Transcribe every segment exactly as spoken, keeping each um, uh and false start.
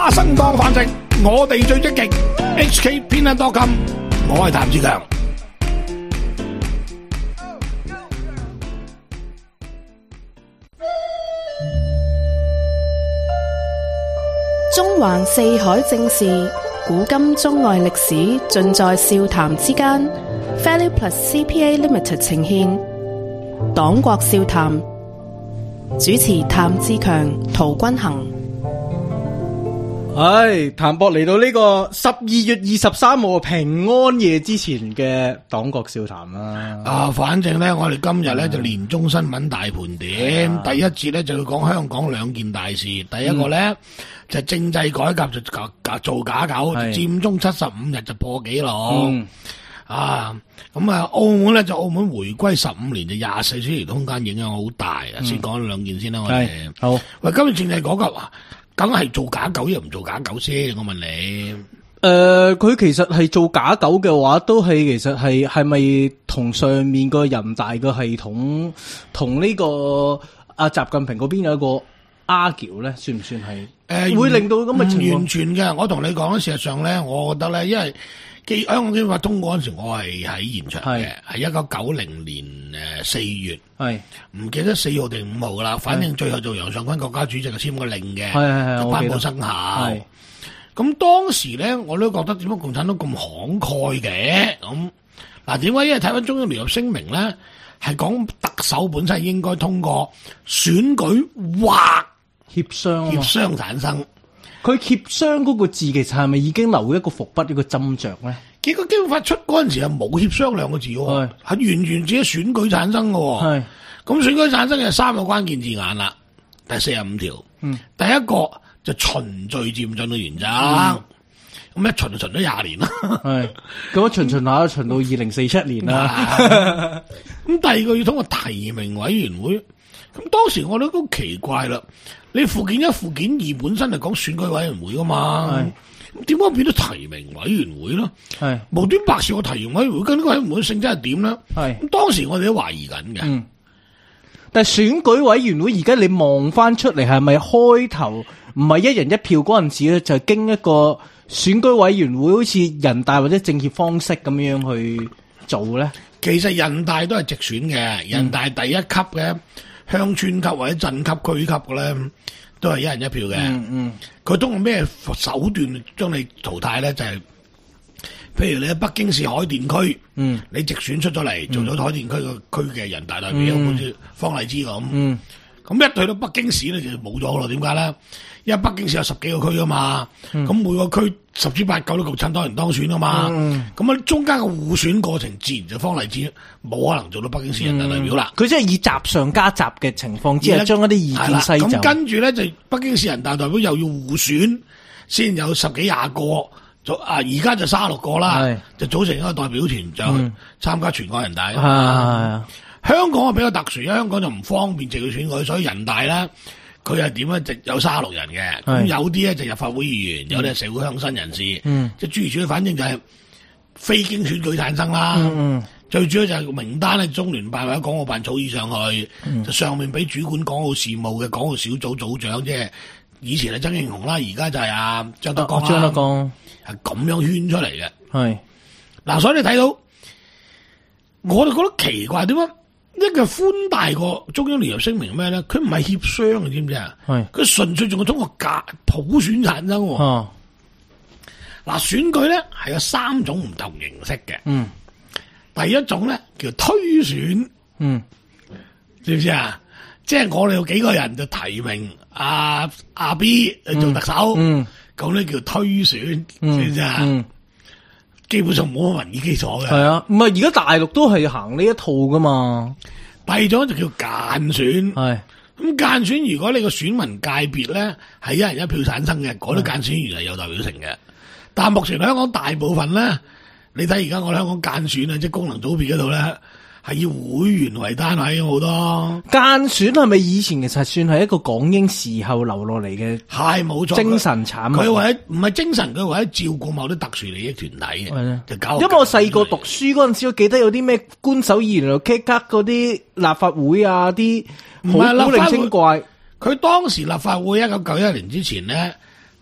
花生當飯食，我哋最積極。H K 偏袒多金，我係譚志強。 中環四海正事，古今中外歷史，盡在笑談之間。Value Plus C P A Limited 呈現黨國笑談，主持譚志強、陶君行。 唉，譚博嚟到呢個十二月二十三號平安夜之前嘅黨國笑談啦。 啊，反正咧，我哋今日咧就年中新聞大盤點，啊、第一節咧就要講香港兩件大事。第一個咧、嗯、就係政制改革就假做假狗，佔中七十五日就破紀錄。嗯、啊，咁啊，澳門咧就澳門回歸十五年就廿四小時空間影響好大啊！嗯、先講兩件先啦，我哋好。喂，今日政制改革啊！梗係做假狗又唔做假狗先，我問你。誒、 呃，佢其實係做假狗嘅話，都係其實係係咪同上面個人大嘅系統，同呢個阿習近平嗰邊有一個 argue 咧，算唔算係？誒、呃，會令到咁嘅情況？完全嘅，我同你講，事實上咧，我覺得咧，因為基香港基本法通過嗰陣時，我係喺現場嘅，係一九九零年誒四月，係唔記得四號定五號噶啦，反正最後做楊尚昆國家主席就簽個令嘅，係係係，就頒布生效。咁當時咧，我都覺得點解共產黨咁慷慨嘅？咁嗱，點解？因為睇翻中央聯合聲明咧，係講特首本身應該通過選舉或協商協商產生。 佢協商嗰個字其實係咪已經留一個伏筆一個斟酌咧？ 結果基本法出嗰陣時係冇協商兩個字喎，係係完全自己選舉產生嘅。係咁選舉產生嘅三個關鍵字眼啦，第四十五條。嗯，第一個就循序漸進嘅原則，咁、嗯、一循就循咗廿年啦。係咁一循循下，循到二零四七年啦。 咁第二個要通過提名委員會，咁當時我哋都奇怪啦。你附件一、附件二本身係講選舉委員會噶嘛？咁點解變咗提名委員會咧？係無端白事個提名委員會，跟呢個委員會性質係點咧？係咁當時我哋都懷疑緊嘅。嗯， 但係選舉委員會而家你望翻出嚟係咪開頭唔係一人一票嗰陣時咧，就係經一個選舉委員會，好似人大或者政協方式咁樣去做咧？ 其實人大都係直選嘅，人大第一級嘅。鄉村級或者鎮級區級嘅咧，都係一人一票嘅。嗯嗯，佢通過咩手段將你淘汰咧？就係、是，譬如你喺北京市海淀區，嗯，你直選出咗嚟，做咗海淀區個區嘅人大代表，嗯、好似方勵之咁。嗯，咁一去到北京市咧就冇咗咯。點解咧？因為北京市有十幾個區啊嘛，咁、嗯、每個區十之八九都共產黨人當選啊嘛，咁啊、嗯、中間嘅互選過程自然就方勵之冇可能做到北京市人大代表啦。 佢即係以集上加集嘅情況之下，將一啲意見篩走。 咁跟住咧就北京市人大代表又要互選，先有十幾廿個，就啊而家就卅六個啦，就組成一個代表團就參加全國人大。嗯、香港啊比較特殊，因為香港就唔方便直接選舉，所以人大咧。佢係點咧？就有卅六人嘅，咁是有啲咧就立法會議員，嗯、有啲係社會鄉紳人士，嗯、即係諸如此類，反正就係非經選舉產生啦。嗯嗯、最主要就係名單咧，中聯辦或者港澳辦草擬上去，嗯、就上面俾主管港澳事務嘅港澳小組組長，即係以前係曾慶紅啦，而家就係阿張德江啦。張德江係咁樣圈出嚟嘅。係嗱是，所以你睇到，我哋覺得奇怪，點解？一個寬大個中央聯合聲明咩咧？佢唔係協商，你知唔知啊？係佢純粹仲係通過假普選產生。哦，嗱，選舉咧係有三種唔同形式嘅。嗯，第一種咧叫推選。嗯，知唔知啊？即係我哋有幾個人就提名阿阿 B 去做特首。嗯，咁咧叫推選，知唔知啊？嗯。基本上冇乜民意基礎嘅，係啊， 唔係而家大陸都係行呢一套噶嘛。 第二種就叫間選，係咁間選。如果你個選民界別咧係一人一票產生嘅，嗰啲間選員係有代表性嘅。但係目前香港大部分咧，你睇而家我哋香港間選啊，即係功能組別嗰度咧，係以會員為單位好多。 間選係咪以前其實算係一個港英時候留落嚟嘅？ 係冇錯， 精神產物。 佢為唔係精神，佢為照顧某啲特殊利益團體嘅，的就搞。 因為我細個讀書嗰陣時，我記得有啲咩官守議員又 K 卡嗰啲立法會啊，啲好古靈精怪。 佢當時立法會一九九一年之前咧，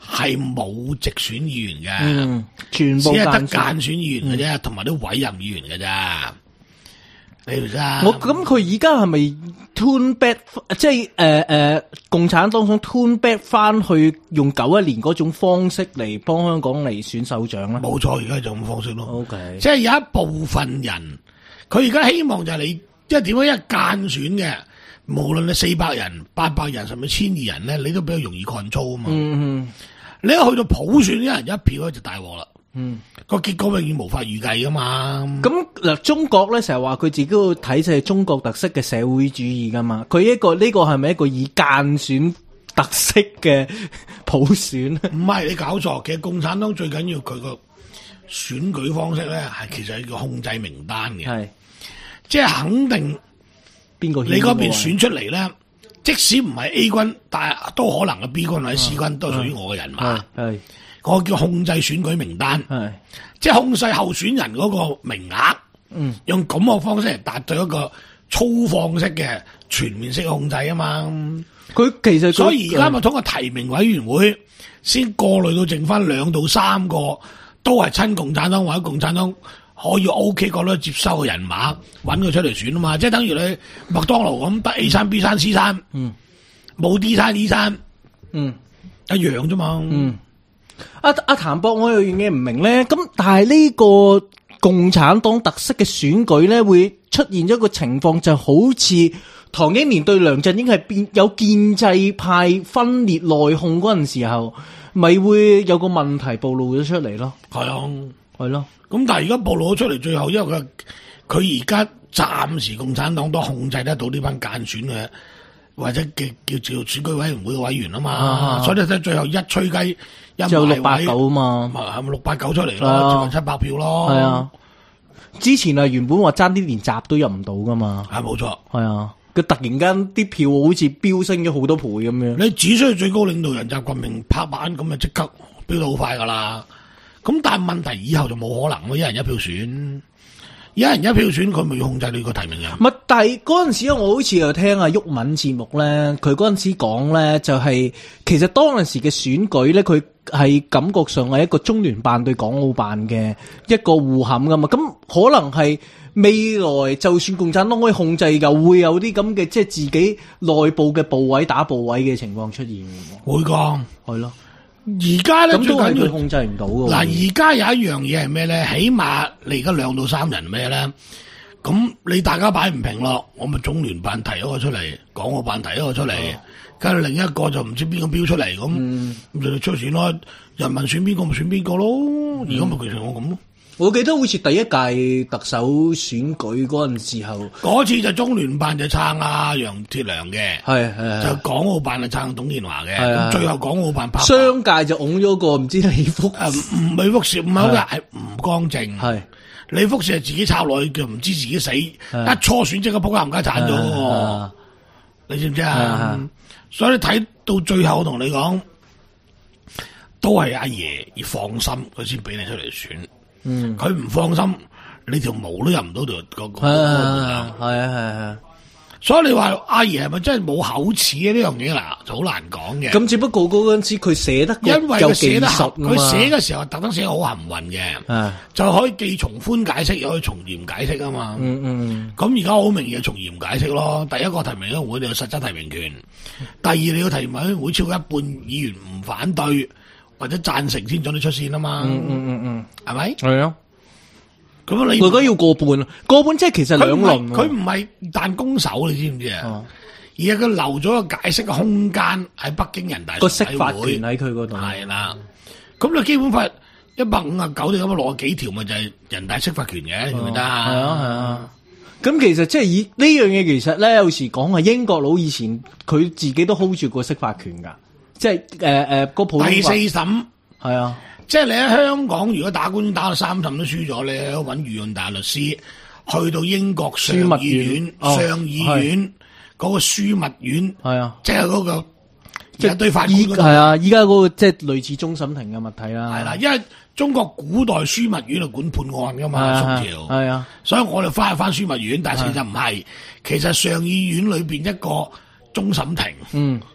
係冇直選議員嘅， 嗯，全部只係得間間選議員嘅啫，同埋啲委任議員嘅咋。你明唔明啊？ 我咁佢而家係咪 turn back， 即係誒誒，共產黨想 turn back 翻去用九一年嗰種方式嚟幫香港嚟選首長咧？ 冇錯，而家就咁方式咯。 OK， 即係有一部分人，佢而家希望就係你，即係點樣一間選嘅，無論你四百人、八百人，甚至千二人咧，你都比較容易 control 啊嘛。 嗯嗯， 你一去到普選，一人一票咧就大鑊啦。 嗯， 個結果永遠無法預計噶嘛。 咁嗱，中國咧成日話佢自己個體制係中國特色嘅社會主義噶嘛，佢一個呢個係咪一個以間選特色嘅普選咧？ 唔係，你搞錯，其實共產黨最緊要佢個選舉方式咧，係其實係個控制名單嘅，係即係肯定邊個你嗰邊選出嚟咧，即使唔係 A 軍，但係都可能嘅 B 軍或者 C 軍都係屬於我嘅人馬。係。我叫控制選舉名單，係即係控制候選人嗰個名額，嗯，用咁嘅方式嚟達到一個粗放式嘅全面式嘅控制啊嘛。 佢其實所以而家咪通過提名委員會先過濾到剩翻兩到三個都係親共產黨或者共產黨可以 OK 覺得接收嘅人馬，揾佢出嚟選啊嘛。即係等於你麥當勞咁得 A 餐 B 餐 C 餐，嗯，冇 D 餐 E 餐，嗯，一樣啫嘛，嗯。 阿阿譚博，我有樣嘢唔明咧，咁但係呢個共產黨特色嘅選舉咧，會出現咗一個情況，就好似唐英年對梁振英係變有建制派分裂內訌嗰陣時候，咪會有個問題暴露咗出嚟咯。 係啊， 係咯。 咁但係而家暴露咗出嚟，最後因為佢佢而家暫時共產黨都控制得到呢班間選嘅，或者叫叫做選舉委員會嘅委員啊嘛，啊所以睇最後一吹雞。 就六八九啊嘛， 係咪六八九出嚟咯？接近七百票咯。 係啊，之前啊原本話爭啲連閘都入唔到噶嘛。 係冇錯。係啊，佢突然間啲票好似飆升咗好多倍咁樣。 你只需要最高領導人習近平拍板咁啊，即刻飆到好快噶啦。咁但係問題以後就冇可能咯，一人一票選。一人一票選，佢咪要控制你個提名人？ 唔係，但係嗰陣時咧，我好似又聽阿毓民節目咧，佢嗰陣時講咧，就係、是、其實當陣時嘅選舉咧，佢係感覺上係一個中聯辦對港澳辦嘅一個互冚噶嘛。咁可能係未來就算共產黨可以控制，又會有啲咁嘅即係自己內部嘅部委打部委嘅情況出現。 會㗎， 係咯。 而家咧最緊要控制唔到嘅。 嗱，而家有一樣嘢係咩咧？起碼你而家兩到三人咩咧？咁你大家擺唔平咯，我咪中聯辦提一個出嚟，港澳辦提一個出嚟，跟住、哦、另一個就唔知邊個標出嚟咁，咁就你出選咯。人民選邊個咪選邊個咯。而家咪其實我咁咯。 我記得好似第一屆特首選舉嗰陣時候， 嗰次就中聯辦就撐阿楊鐵良嘅，係係就港澳辦就撐董建華嘅，咁最後港澳辦拍商界就拱咗個唔知李福誒唔李福士唔係好嘅係吳光正，係李福士係自己插落去叫唔知自己死，一初選即刻仆街冚家鏟咗，你知唔知啊？所以你睇到最後，我同你講，都係阿爺而放心，佢先俾你出嚟選。嗯，佢唔放心，你條毛都入唔到條嗰個。係啊係啊係啊，所以你話阿爺係咪真係冇口齒呢樣嘢嗱，就好難講嘅。 咁只不過嗰陣時佢寫得， 因為佢寫得佢寫嘅時候特登寫好含混嘅，就可以既從寬解釋，又可以從嚴解釋啊嘛。嗯嗯。咁而家好明顯係從嚴解釋咯。第一個提名委員會你有實質提名權，第二你要提名委員會超過一半議員唔反對或者贊成先准你出線啊嘛，嗯嗯嗯嗯，係咪？係啊，咁你佢而家要過半，過半即係其實兩輪， 佢唔係彈弓手，你知唔知啊？哦、而係佢留咗個解釋嘅空間喺北京人大個釋法權喺佢嗰度， 係啦。咁你基本法一百五十九定咁攞幾條咪就係人大釋法權嘅，記唔記得啊？係啊係啊。 咁其實即係以呢樣嘢，其實咧有時講係英國佬以前佢自己都 hold 住個釋法權噶。即係誒誒個普通法第四審係啊， 即係你喺香港如果打官打到三審都輸咗，你揾御用大律師去到英國上議院、哦、上議院嗰個樞密院係啊，即係嗰個即係對法官嗰度係啊，依家嗰個即係類似終審庭嘅物體啦。 係啦，因為中國古代樞密院係管判案噶嘛，宋朝係啊，所以我哋翻去翻樞密院，但係其實唔係，其實上議院裏邊一個終審庭。嗯。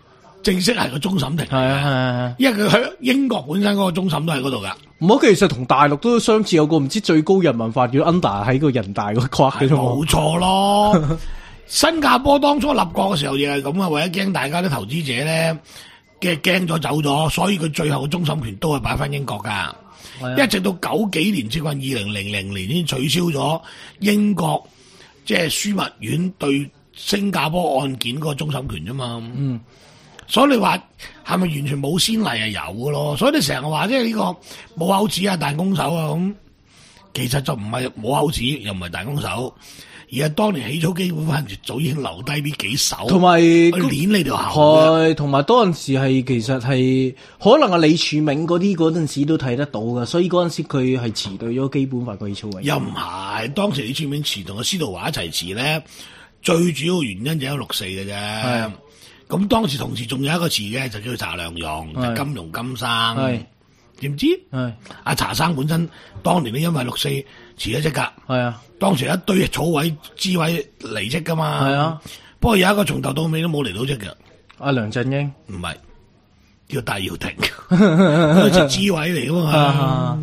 正式係個終審庭嚟嘅。 係啊係啊， 因為佢喺英國本身嗰個終審都喺嗰度噶。 唔好，其實同大陸都相似，有個唔知最高人民法院 under 喺個人大嗰框嘅啫嘛。 冇錯咯。新加坡當初立國嘅時候亦係咁啊，為咗驚大家啲投資者咧嘅驚咗走咗，所以佢最後嘅終審權都係擺翻英國噶。一直到九幾年，接近二零零零年先取消咗英國即係樞密院對新加坡案件嗰個終審權啫嘛。嗯，所以你話係咪完全冇先例係有嘅咯？所以你成日話即係呢個冇口齒啊、彈弓手啊咁，其實就唔係冇口齒，又唔係彈弓手。而係當年起草基本法時，早已經留低呢幾手， 同埋去捏你條喉。 係，同埋嗰陣時係其實係可能啊李柱銘嗰啲嗰陣時都睇得到噶，所以嗰陣時佢係遲對咗基本法個起草位。 又唔係，當時李柱銘遲同阿司徒華一齊遲咧，最主要原因就係六四嘅啫。咁當時同時仲有一個遲嘅，就叫查良鏞，就金庸金生。點知？係阿查生本身當年都因為六四辭咗職噶，係啊，當時一堆草委支委離職噶嘛，係啊。不過有一個從頭到尾都冇離到職嘅，阿梁振英唔係叫戴耀廷，好似支委嚟噶嘛，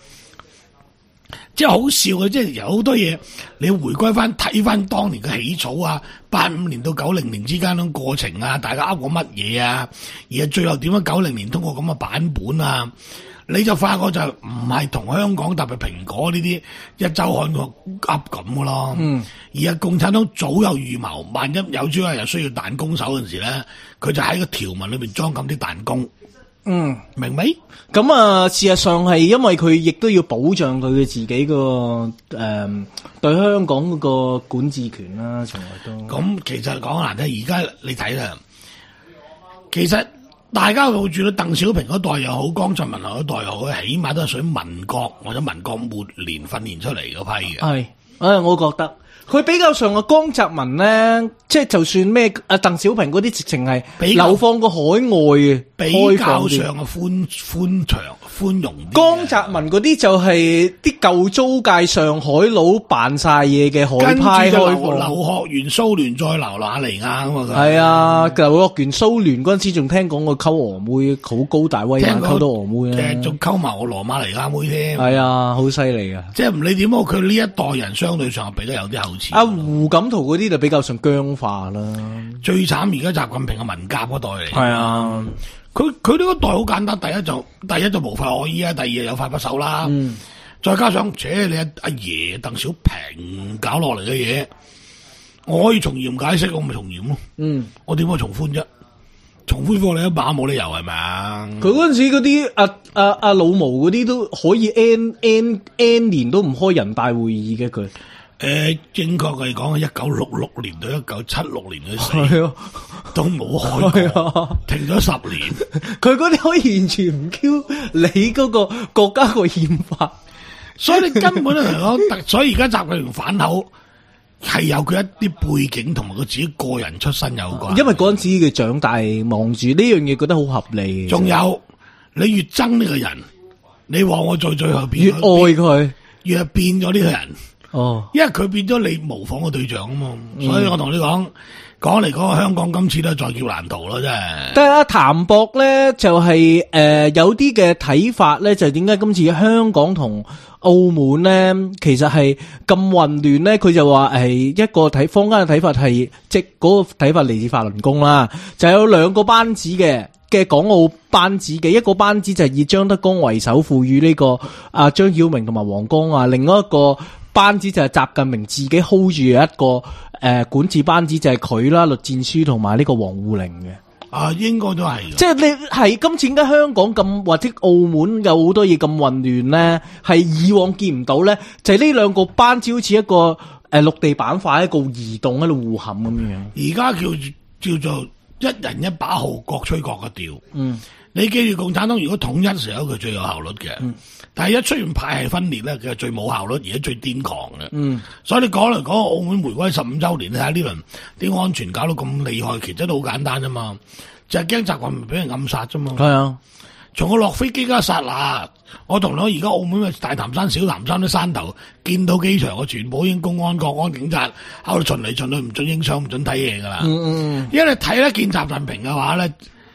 即係好笑嘅，即係有好多嘢你回歸翻睇翻當年嘅起草啊，八五年到九零年之間嘅過程啊，大家噏過乜嘢啊，而係最後點樣九零年通過咁嘅版本啊，你就發覺就唔係同香港特別蘋果呢啲一週刊個噏咁嘅咯，嗯，而係共產黨早有預謀，萬一有朝一日需要彈弓手嗰陣時咧，佢就喺個條文裏邊裝咁啲彈弓。嗯，明未？ 咁啊，事實上係因為佢亦都要保障佢嘅自己個誒、呃、對香港嗰個管治權啦，從來都。 咁其實講難聽，而家你睇啦，其實大家會住到鄧小平嗰代又好，江澤民嗰代又好，起碼都係屬於民國或者民國末年訓練出嚟嗰批嘅。係， 誒，我覺得。佢比較上嘅江澤民咧，即係就算咩啊鄧小平嗰啲直情係流放過海外嘅， 比較上嘅寬寬長寬容啲。 江澤民嗰啲就係啲舊租界上海佬扮晒嘢嘅海派開放， 留學完蘇聯再留馬尼亞咁啊！ 係啊，留學完蘇聯嗰陣時仲聽講過溝俄妹，好高大威猛，溝到俄妹啊！ 仲溝埋我羅馬尼亞妹添。 係啊，好犀利啊！ 即係唔理點好，佢呢一代人相對上比較有啲後。 阿胡錦濤嗰啲就比較上僵化啦。 最慘而家習近平嘅文革嗰代嚟。 係啊， 佢佢呢個代好簡單，第一就第一就無法可依啊，第二有法不守啦。嗯，再加上，且你阿阿爺鄧小平搞落嚟嘅嘢，我可以從嚴解釋，我咪從嚴咯。嗯，我點可以從寬啫？從寬放你一把冇理由係咪啊？ 佢嗰陣時嗰啲阿阿阿老毛嗰啲都可以 n n n 年都唔開人大會議嘅佢。 誒、呃，正確嚟講係一九六六年到一九七六年嘅死，啊、都冇開過，啊、停咗十年。 佢嗰啲可以完全唔 Q 你嗰個國家個憲法， 所以你根本嚟講，所以而家習近平反口係有佢一啲背景同埋佢自己個人出身有關。 因為嗰陣時佢長大望住呢樣嘢，覺得好合理。 仲有你越憎呢個人，你往我在最後變越愛佢， 越係變咗呢個人。 哦， 因為佢變咗你模仿嘅對象啊嘛，嗯、所以我同你講，講嚟講去，香港今次都係再叫難逃咯，真係。 但係阿譚博咧就係、是、誒、呃、有啲嘅睇法咧，就點解今次香港同澳門咧，其實係咁混亂咧？佢就話係一個睇坊間嘅睇法係，即係嗰個睇法嚟自法輪功啦，就有兩個班子嘅。嘅港澳班子嘅一個班子就係以張德江為首，賦予呢個啊張曉明同埋黃江啊，另外一個班子就係習近平自己 hold 住一個誒、呃、管治班子，就係佢啦，栗戰書同埋呢個王滬寧嘅。 啊，應該都係。即係你係今次點解香港咁或者澳門有好多嘢咁混亂咧？係以往見唔到咧，就係呢兩個班子好似一個誒陸、呃、地板塊，一個移動喺度互冚咁樣。 而家叫叫做。一人一把號，各吹各嘅調。嗯，你記住，共產黨如果統一時候，佢最有效率嘅。嗯，但係一出現派系分裂咧，佢係最冇效率，而家最癲狂嘅。嗯，所以你講嚟講，澳門回歸十五周年，你睇下呢輪啲安全搞到咁厲害，其實都好簡單啫嘛，就係驚習近平俾人暗殺啫嘛。係啊，從我落飛機嗰一剎那，我同你而家澳門嘅大潭山、小潭山啲山頭見到機場嘅全部已經公安、國安警察喺度巡嚟巡去，唔准影相，唔准睇嘢噶啦。嗯嗯，因為你睇得見習近平嘅話咧，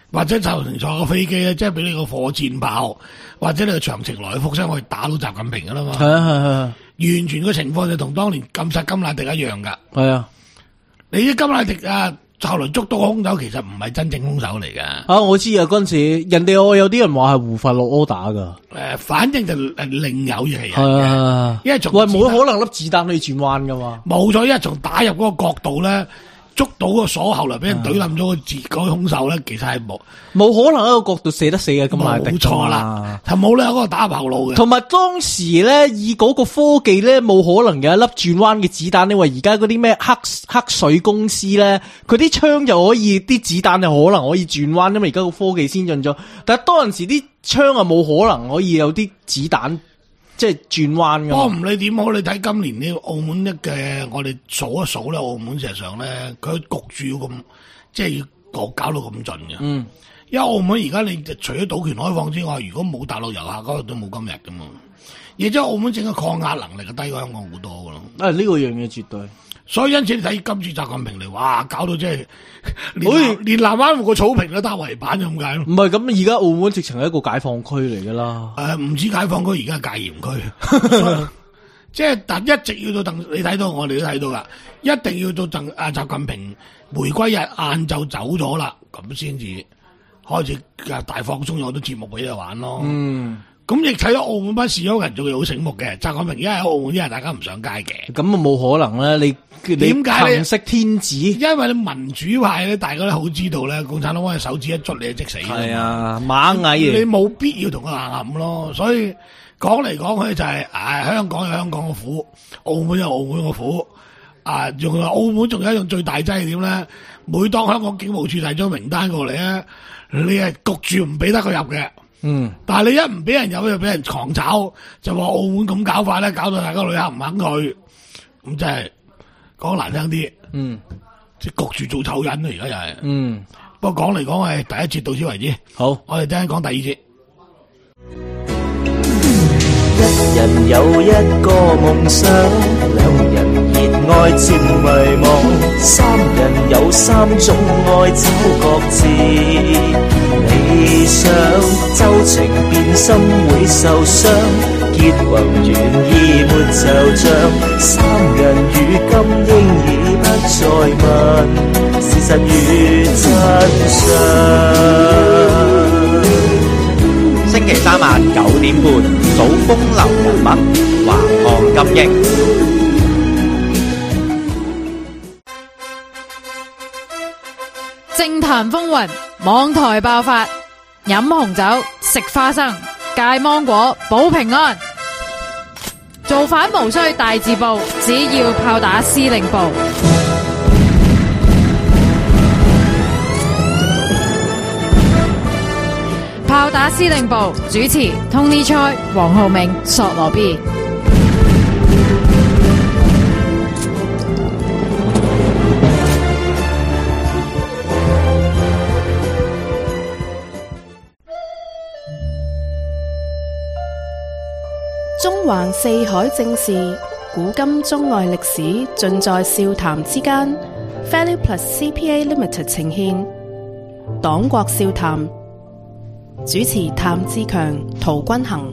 或者習近平坐個飛機咧，即係俾你個火箭炮，或者你個長程來福聲可以打到習近平噶啦嘛。 係啊係啊， 完全個情況就同當年禁殺甘迺迪一樣噶。 係啊， 你啲甘迺迪啊，後來捉到兇手，其實唔係真正兇手嚟噶。 啊，我知啊，嗰陣時人哋我有啲人話係胡佛落 order 噶。 誒，反正就誒另有其人係啊， 因為從喂冇可能粒子彈可以轉彎噶嘛。 冇錯，因為從打入嗰個角度咧。捉到個鎖，後來俾人懟冧咗個自嗰個兇手咧，其實係冇冇可能一個角度射得死嘅，咁係冇錯啦，係冇咧嗰個打入後路嘅。 同埋當時咧，以嗰個科技咧，冇可能有一粒轉彎嘅子彈，因為而家嗰啲咩黑黑水公司咧，佢啲槍就可以，啲子彈就可能可以轉彎，因為而家個科技先進咗。但係當陣時啲槍啊，冇可能可以有啲子彈。即係轉彎㗎。 不過唔理點好，你睇今年呢澳門一嘅，我哋數一數咧，澳門事實上咧，佢焗住要咁，即係要搞搞到咁盡嘅。嗯，因為澳門而家你除咗賭權開放之外，如果冇大陸遊客嗰度都冇今日㗎嘛。而且澳門整個抗壓能力係低過香港好多㗎咯。 啊，呢、這個樣嘢絕對。所以因此你睇今次習近平嚟，哇，搞到即係連連南灣湖個草坪都打圍板咁解咯。 唔係咁，而家澳門直情係一個解放區嚟噶啦。 誒、呃，唔止解放區，而家係戒嚴區。即係但一直要到鄧，你睇到我哋都睇到噶，一定要到鄧阿習近平回歸日晏晝走咗啦，咁先至開始大放鬆，有好多節目俾你玩咯。嗯。咁亦睇到澳門班士休人仲係好醒目嘅，習近平而家喺澳門，因為大家唔上街嘅。 咁啊冇可能咧，你點解咧？行色天子， 因為你民主派咧，大家都好知道咧，共產黨嘅手指一捽你就即死。係啊，螞蟻嚟。 你冇必要同佢硬冚咯，所以講嚟講去就係、是，唉、哎，香港有香港嘅苦，澳門有澳門嘅苦。啊，仲有澳門仲有一樣最大劑係點咧？每當香港警務處遞咗名單過嚟咧，你係焗住唔俾得佢入嘅。嗯，但係你一唔俾人入，就俾人狂炒，就話澳門咁搞法咧，搞到大家旅客唔肯去，咁真係講難聽啲，嗯，即係焗住做醜人啊！而家又係，嗯，不過講嚟講係第一節到此為止，好，我哋等陣講第二節。 一人有一個夢想，兩人熱愛漸迷惘，三人有三種愛找各自理想，周情變心會受傷，結盟願意沒惆悵，三人如今應已不再問事實與真相。 星期三晚九點半，數風流人物，橫看金英。 政壇風雲，網台爆發，飲紅酒，食花生，戒芒果，保平安。造反無需大字報，只要炮打司令部。炮打司令部主持 Tony Choi、黃浩銘、索羅 B。 中環四海正事，古今中外歷史，盡在笑談之間。Value Plus C P A Limited 呈現黨國笑談。主持譚志強、陶君行。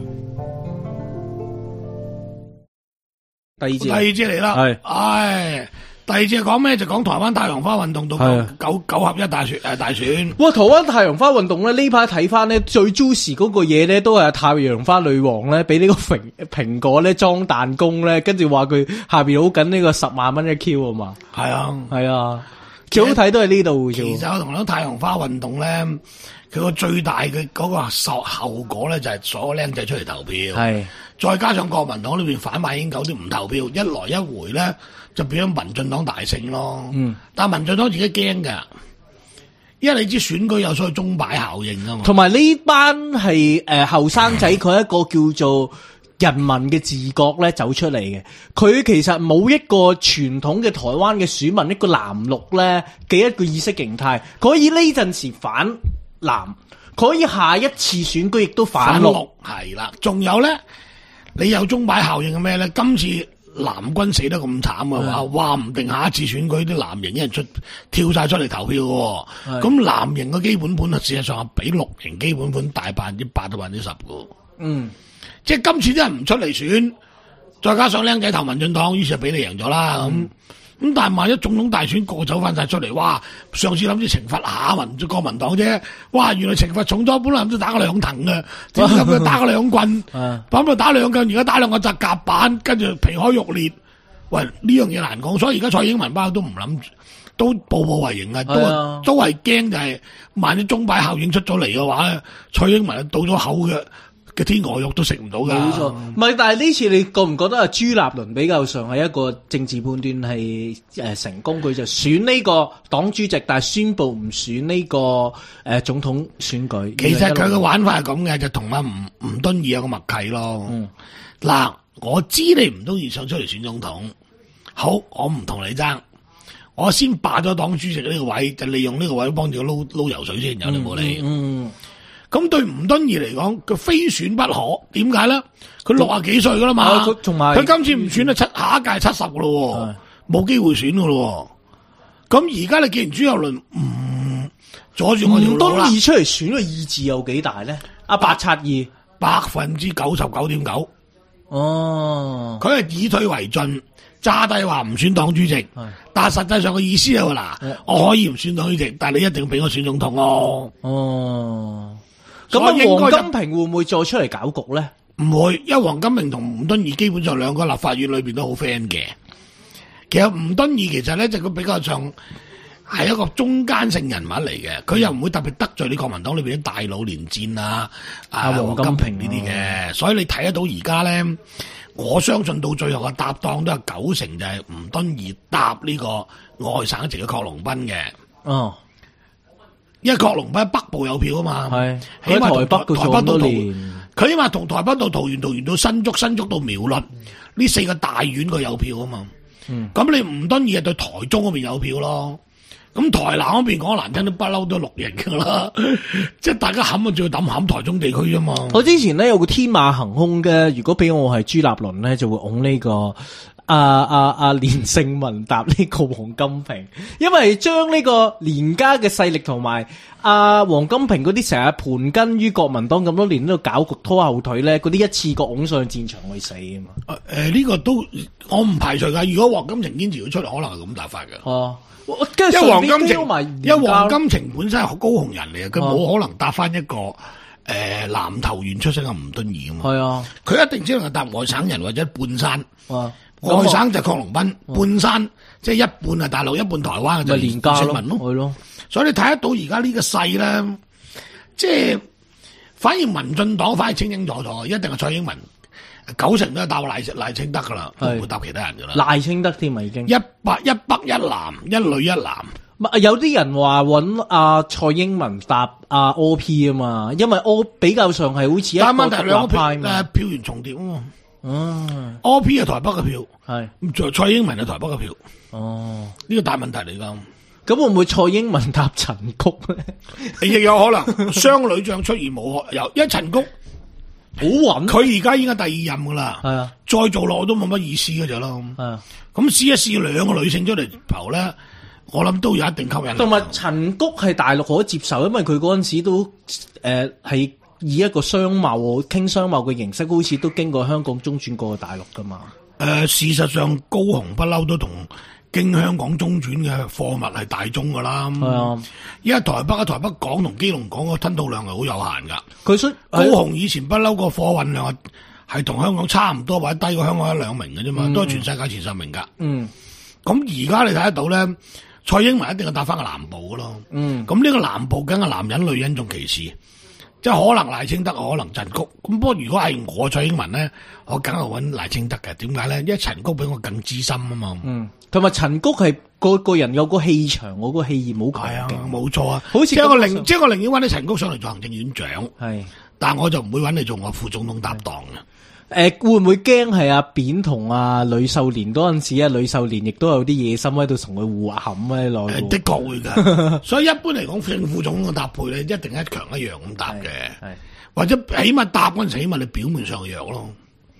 第二節， 第二節嚟啦，係，唉，第二節講咩？就講台灣太陽花運動到九九九合一大選誒大選。 哇！台灣太陽花運動咧，呢排睇翻咧最 juicy 嗰個嘢咧，都係太陽花女王咧，俾呢個蘋蘋果咧裝彈弓咧，跟住話佢下邊好緊呢個十萬蚊一 Q 啊嘛。係啊，係啊，最好睇都係呢度。 其實我同你講太陽花運動咧。佢個最大嘅嗰個受後果咧，就係所有僆仔出嚟投票，係再加上國民黨呢邊反馬英九啲唔投票，一來一回咧就變咗民進黨大勝咯。嗯，但係民進黨自己驚㗎，因為你知選舉有所謂鐘擺效應啊嘛。 同埋呢班係誒後生仔，佢、呃、一個叫做人民嘅自覺咧走出嚟嘅，佢其實冇一個傳統嘅台灣嘅選民一個藍綠咧嘅一個意識形態，佢可以呢陣時反藍，可以下一次選舉亦都反綠， 係啦。仲有咧，你有鐘擺效應嘅咩咧？今次藍軍死得咁慘嘅話，話唔定下一次選舉啲藍營一人出跳晒出嚟投票嘅，咁藍營嘅基本盤啊，事實上係比綠營基本盤大百分之八到百分之十嘅。嗯，即係今次啲人唔出嚟選，再加上僆仔投民進黨，於是就俾你贏咗啦。咁、嗯。咁但係萬一總統大選個個走翻晒出嚟，哇！上次諗住懲罰下民國民黨啫，哇！原來懲罰重咗，本來諗住打個兩藤嘅，點解佢打個兩棍？咁啊打兩棍，而家打兩個砸夾板，跟住皮開肉裂。喂，呢樣嘢難講，所以而家蔡英文包都唔諗，都步步為營啊，都都係驚就係萬一鐘擺效應出咗嚟嘅話咧，蔡英文倒咗口嘅。嘅天鵝肉都食唔到噶， 冇錯。唔係，但係呢次你覺唔覺得啊？朱立倫比較上係一個政治判斷係誒成功，佢就選呢個黨主席，但係宣布唔選呢個誒總統選舉。 其實佢嘅玩法係咁嘅，就同阿吳吳敦義有個默契咯。嗱、嗯，我知你吳敦義想出嚟選總統，好，我唔同你爭，我先霸咗黨主席呢個位，就利用呢個位幫住佢撈撈油水先，有你冇理。嗯。嗯咁對吳敦義嚟講，佢非選不可。點解咧？佢六啊幾歲噶啦嘛，佢同埋佢今次唔選咧，七下一屆七十噶咯，冇機會選噶咯。咁而家你既然朱友倫唔阻住我條路啦，吳敦義出嚟選嘅意志有幾大咧？阿八七二百分之九十九點九。 哦， 佢係以退為進，揸低話唔選黨主席，但係實際上嘅意思係話嗱，我可以唔選黨主席，但係你一定要俾我選總統咯。 哦。咁啊，王金平會唔會再出嚟搞局咧？ 唔會，因為王金平同吳敦義基本上兩個立法院裏邊都好 friend 嘅。其實吳敦義其實咧就佢比較上係一個中間性人物嚟嘅，佢又唔會特別得罪啲國民黨裏邊啲大佬連戰啊、啊王金平呢啲嘅，所以你睇得到而家咧，我相信到最後嘅搭檔都係九成就係吳敦義搭呢個外省籍嘅郝龍斌嘅。哦。因為郝龍斌北部有票啊嘛，係起碼台北台北到桃，佢起碼同台北到桃園，桃園到新竹，新竹到苗栗，呢四個大縣佢有票啊嘛。咁、嗯、你吳敦義係對台中嗰邊有票咯，咁台南嗰邊講難聽都不嬲都綠營噶啦，即係大家冚啊，仲要抌冚台中地區啫嘛。 我之前咧有個天馬行空嘅，如果俾我係朱立倫咧，就會拱呢、這個。阿阿阿連勝文搭呢個王金平，因為將呢個連家嘅勢力同埋阿王金平嗰啲成日盤根於國民黨咁多年喺度搞局拖後腿咧，嗰啲一次過拱上戰場去死啊嘛！誒、 呃，呢、這個都我唔排除噶。如果王金平堅持要出嚟，可能係咁打法嘅。哦、啊，因為王金平，因為王金平本身係高雄人嚟嘅，佢冇可能搭翻一個誒、呃、南投縣出身嘅吳敦義啊嘛。係啊，佢一定只能係搭外省人或者半山。啊。外省就郝龍斌，嗯、半山即係一半係大陸，一半台灣嘅就連勝文咯，係咯。所以你睇得到而家呢個勢咧，即係反而民進黨反而清清楚楚，一定係蔡英文九成都係搭賴賴清德噶啦，唔會搭其他人噶啦。 賴清德添啊，已經一北一北一南，一女一男。 有啲人話揾阿蔡英文搭阿 O P 啊嘛，因為 O 比較上係好似一個獨立派嘛， 誒票源重疊啊嘛。嗯 ，O P 係台北嘅票，係咁蔡英文係台北嘅票，哦，呢個大問題嚟噶。 咁會唔會蔡英文搭陳菊咧？ 亦有可能雙女將出現冇可有，因為陳菊好穩，佢而家應該第二任噶啦，係啊，再做落都冇乜意思嘅啫咯。係啊，咁試一試兩個女性出嚟投咧，我諗都有一定吸引力。 同埋陳菊係大陸可接受，因為佢嗰陣時都誒係。呃以一個商貿傾商貿嘅形式，好似都經過香港中轉過大陸噶嘛？ 誒、呃，事實上高雄不嬲都同經香港中轉嘅貨物係大宗噶啦。係啊，因為台北嘅台北港同基隆港個吞吐量係好有限噶。佢說高雄以前不嬲個貨運量係同香港差唔多，或者低過香港一兩名嘅啫嘛，嗯、都係全世界前十名噶。嗯，咁而家你睇得到咧，蔡英文一定係搭翻個南部噶咯。嗯，咁呢個南部梗係男人女人仲歧視。即係可能賴清德，可能陳菊。咁不過如果係我蔡英文咧，我梗係揾賴清德嘅。點解咧？因為陳菊比我更資深啊嘛。嗯，同埋陳菊係個個人有個氣場，我個氣焰好強嘅。冇錯啊，好似即係我寧，即係我寧願揾你陳菊上嚟做行政院長。係，但係我就唔會揾你做我副總統搭檔嘅。誒、呃，會唔會驚係阿扁同阿呂秀蓮嗰陣時啊？呂秀蓮亦都有啲野心喺度同佢互冚咧，內部的確會噶。所以一般嚟講，正副總統嘅搭配咧，一定一強一弱咁搭嘅，或者起碼搭嗰陣時，起碼你表面上弱咯。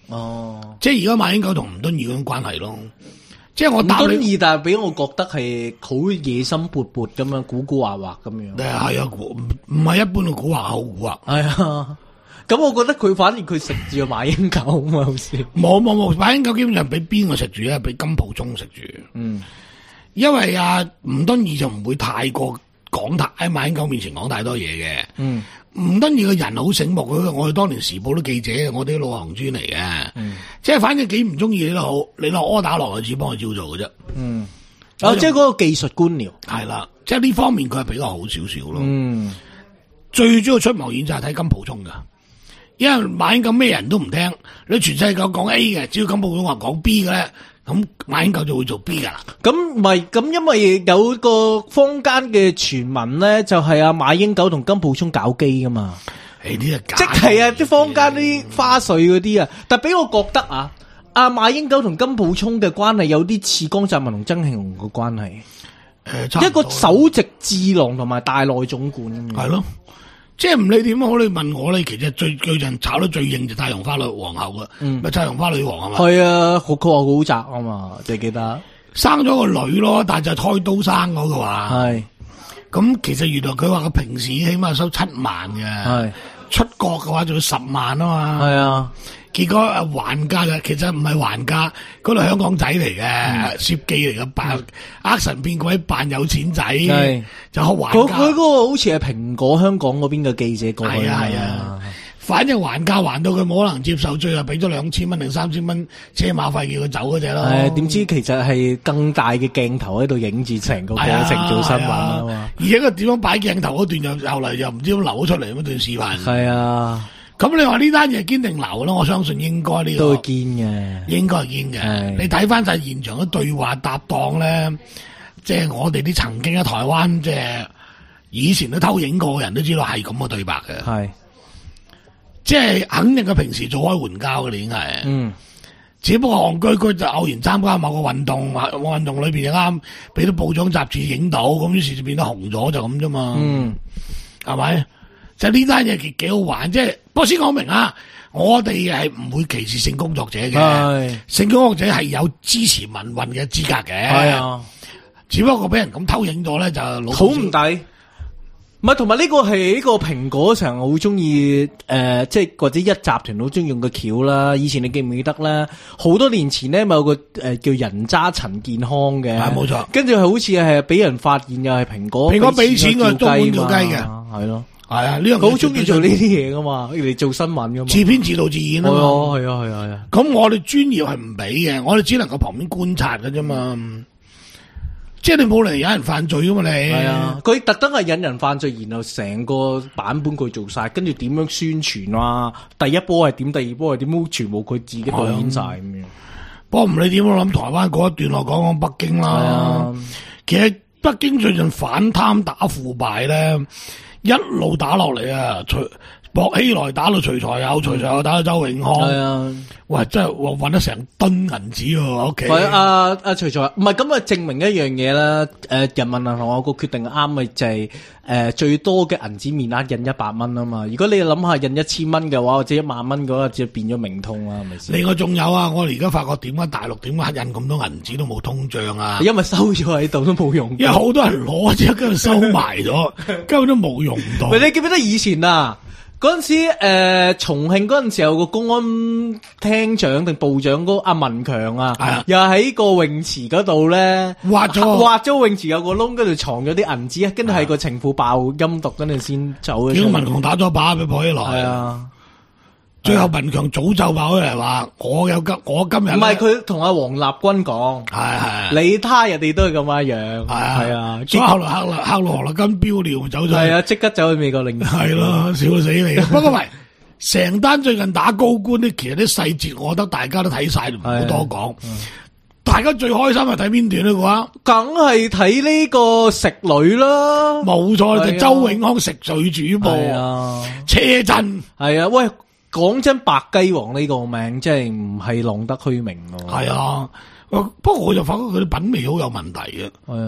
哦， 即係而家馬英九同吳敦義嗰種關係咯。即係我答吳敦你， 義但係俾我覺得係好野心勃勃咁樣，古古惑惑咁樣。 誒係啊，唔唔係一般嘅古惑，好古惑。 係啊，咁我覺得佢反而佢食住個馬英九啊嘛，好似冇冇冇，馬英九基本上俾邊個食住咧？俾金溥聰食住。 嗯， 因為啊吳敦義就唔會太過講太喺馬英九面前講太多嘢嘅。 嗯， 吳敦義個人好醒目，佢我哋當年時報都記者，我哋啲老行專嚟嘅。 嗯， 即係反正幾唔中意你都好，你落柯打落去只幫佢照做嘅啫。 嗯，哦，即係嗰個技術官僚係啦，即係呢方面佢係比較好少少咯。 嗯， 最主要出謀演就係睇金溥聰噶。因為馬英九咩人都唔聽，你全世界講 A 嘅，只要金溥聰話講 B 嘅咧，咁馬英九就會做 B 噶啦。 咁唔係咁，因為有個坊間嘅傳聞咧，就係阿馬英九同金溥聰搞基噶嘛。 誒，呢個即係啊，啲坊間啲花絮嗰啲啊，但俾我覺得啊，阿馬英九同金溥聰嘅關係有啲似江澤民同曾慶紅嘅關係。 誒， 一個首席智囊同埋大內總管咁樣。 係咯。即係唔理點好，你問我咧，其實最最近炒得最硬就太陽花女皇后啊，咪、嗯、太陽花女王啊嘛。 係啊，佢話好窄啊嘛，你記得生咗個女咯，但係就係胎刀生嗰個話。係，咁其實原來佢話佢平時起碼收七萬嘅，係出國嘅話仲要十萬啊嘛。係啊。結果啊還價就其實唔係還價，嗰度香港仔嚟嘅，攝記嚟嘅，扮呃神騙鬼，扮有錢仔，就可還價。佢佢嗰個好似係蘋果香港嗰邊嘅記者過去。 係啊係啊，反正還價還到佢冇可能接受，最後俾咗兩千蚊定三千蚊車馬費叫佢走嗰隻咯。 係點知其實係更大嘅鏡頭喺度影住成個過程做新聞啊嘛。 而且佢點樣擺鏡頭嗰段又後嚟又唔知點流咗出嚟嗰段視頻。係啊。 咁你話呢單嘢堅定流咯？我相信應該呢、這個都會堅嘅， 應該係堅嘅。你睇翻晒現場嘅對話搭檔咧，即係我哋啲曾經喺台灣即係以前都偷影過嘅人都知道係咁嘅對白嘅。係，即係肯定佢平時做開援交嘅，你已經係。嗯，只不過戇居居就偶然參加某個運動，運動裏邊就啱俾啲報章雜誌影到，咁於是就變得紅咗就咁啫嘛。嗯，係咪？就呢單嘢幾幾好玩，即係不過先講明啊，我哋係唔會歧視性工作者嘅，性工作者係有支持民運嘅資格嘅，係啊，只不過俾人咁偷影咗咧就好唔抵。唔係，同埋呢個係呢個蘋果成日好中意誒，即係或者一集團好中意用嘅橋啦。以前你記唔記得咧？好多年前咧，咪有個誒、呃、叫人渣陳健康嘅，係冇錯。跟住係好似係俾人發現又係蘋果，蘋果俾錢佢專門做雞嘅，係咯。係啊，呢樣佢好中意做呢啲嘢噶嘛，嚟做新聞噶嘛，自編自導自演啊嘛，係啊係啊係啊。咁我哋專業係唔俾嘅，我哋只能夠旁邊觀察噶啫嘛。即係你冇嚟引人犯罪噶嘛你。係啊，佢特登係引人犯罪，然後成個版本佢做晒，跟住點樣宣傳啊？第一波係點，第二波係點，全部佢自己代演晒咁樣。不過唔理點，我諗台灣嗰一段落講講北京啦。啊、其實北京最近反貪打腐敗咧。一路打落嚟啊！徐薄熙來打到徐才友，徐才友打到周永康。係啊，哇！真係搵得成噸銀紙喎屋企。係啊，阿徐才唔係咁啊，證明一樣嘢啦。誒，人民銀行有個決定啱嘅就係誒最多嘅銀紙面額印一百蚊啊嘛。如果你諗下印一千蚊嘅話，或者一萬蚊嘅話，就變咗明通啦，係咪先？另外仲有啊，我哋而家發覺點解大陸點解印咁多銀紙都冇通脹啊？因為收咗喺度都冇用，因為好多人攞咗跟住收埋咗，根本都冇用到。你記唔記得以前啊？嗰陣時，誒、呃，重慶嗰陣時有個公安廳長定部長嗰阿文強啊，啊又喺個泳池嗰度咧挖咗挖咗泳池有個窿，跟住藏咗啲銀紙，跟住係個情婦爆陰毒，跟住先走。叫文強打咗把俾薄熙來。係啊。最後文強早就爆出嚟話，我有今我今日唔係佢同阿王立軍講，係係你他人哋都係咁樣，係係啊。所以後來克克羅勒根飆尿走咗，係啊，即刻走去美國領事。係咯，笑死你！不過喂，成單最近打高官咧，其實啲細節，我覺得大家都睇晒，唔好多講。大家最開心係睇邊段咧？嘅話，梗係睇呢個食女啦，冇錯，就周永康食女主播啊，車震係啊，喂。講真，白雞王呢個名真係唔係浪得虛名咯。係啊，不過我就發覺佢啲品味好有問題嘅。係啊，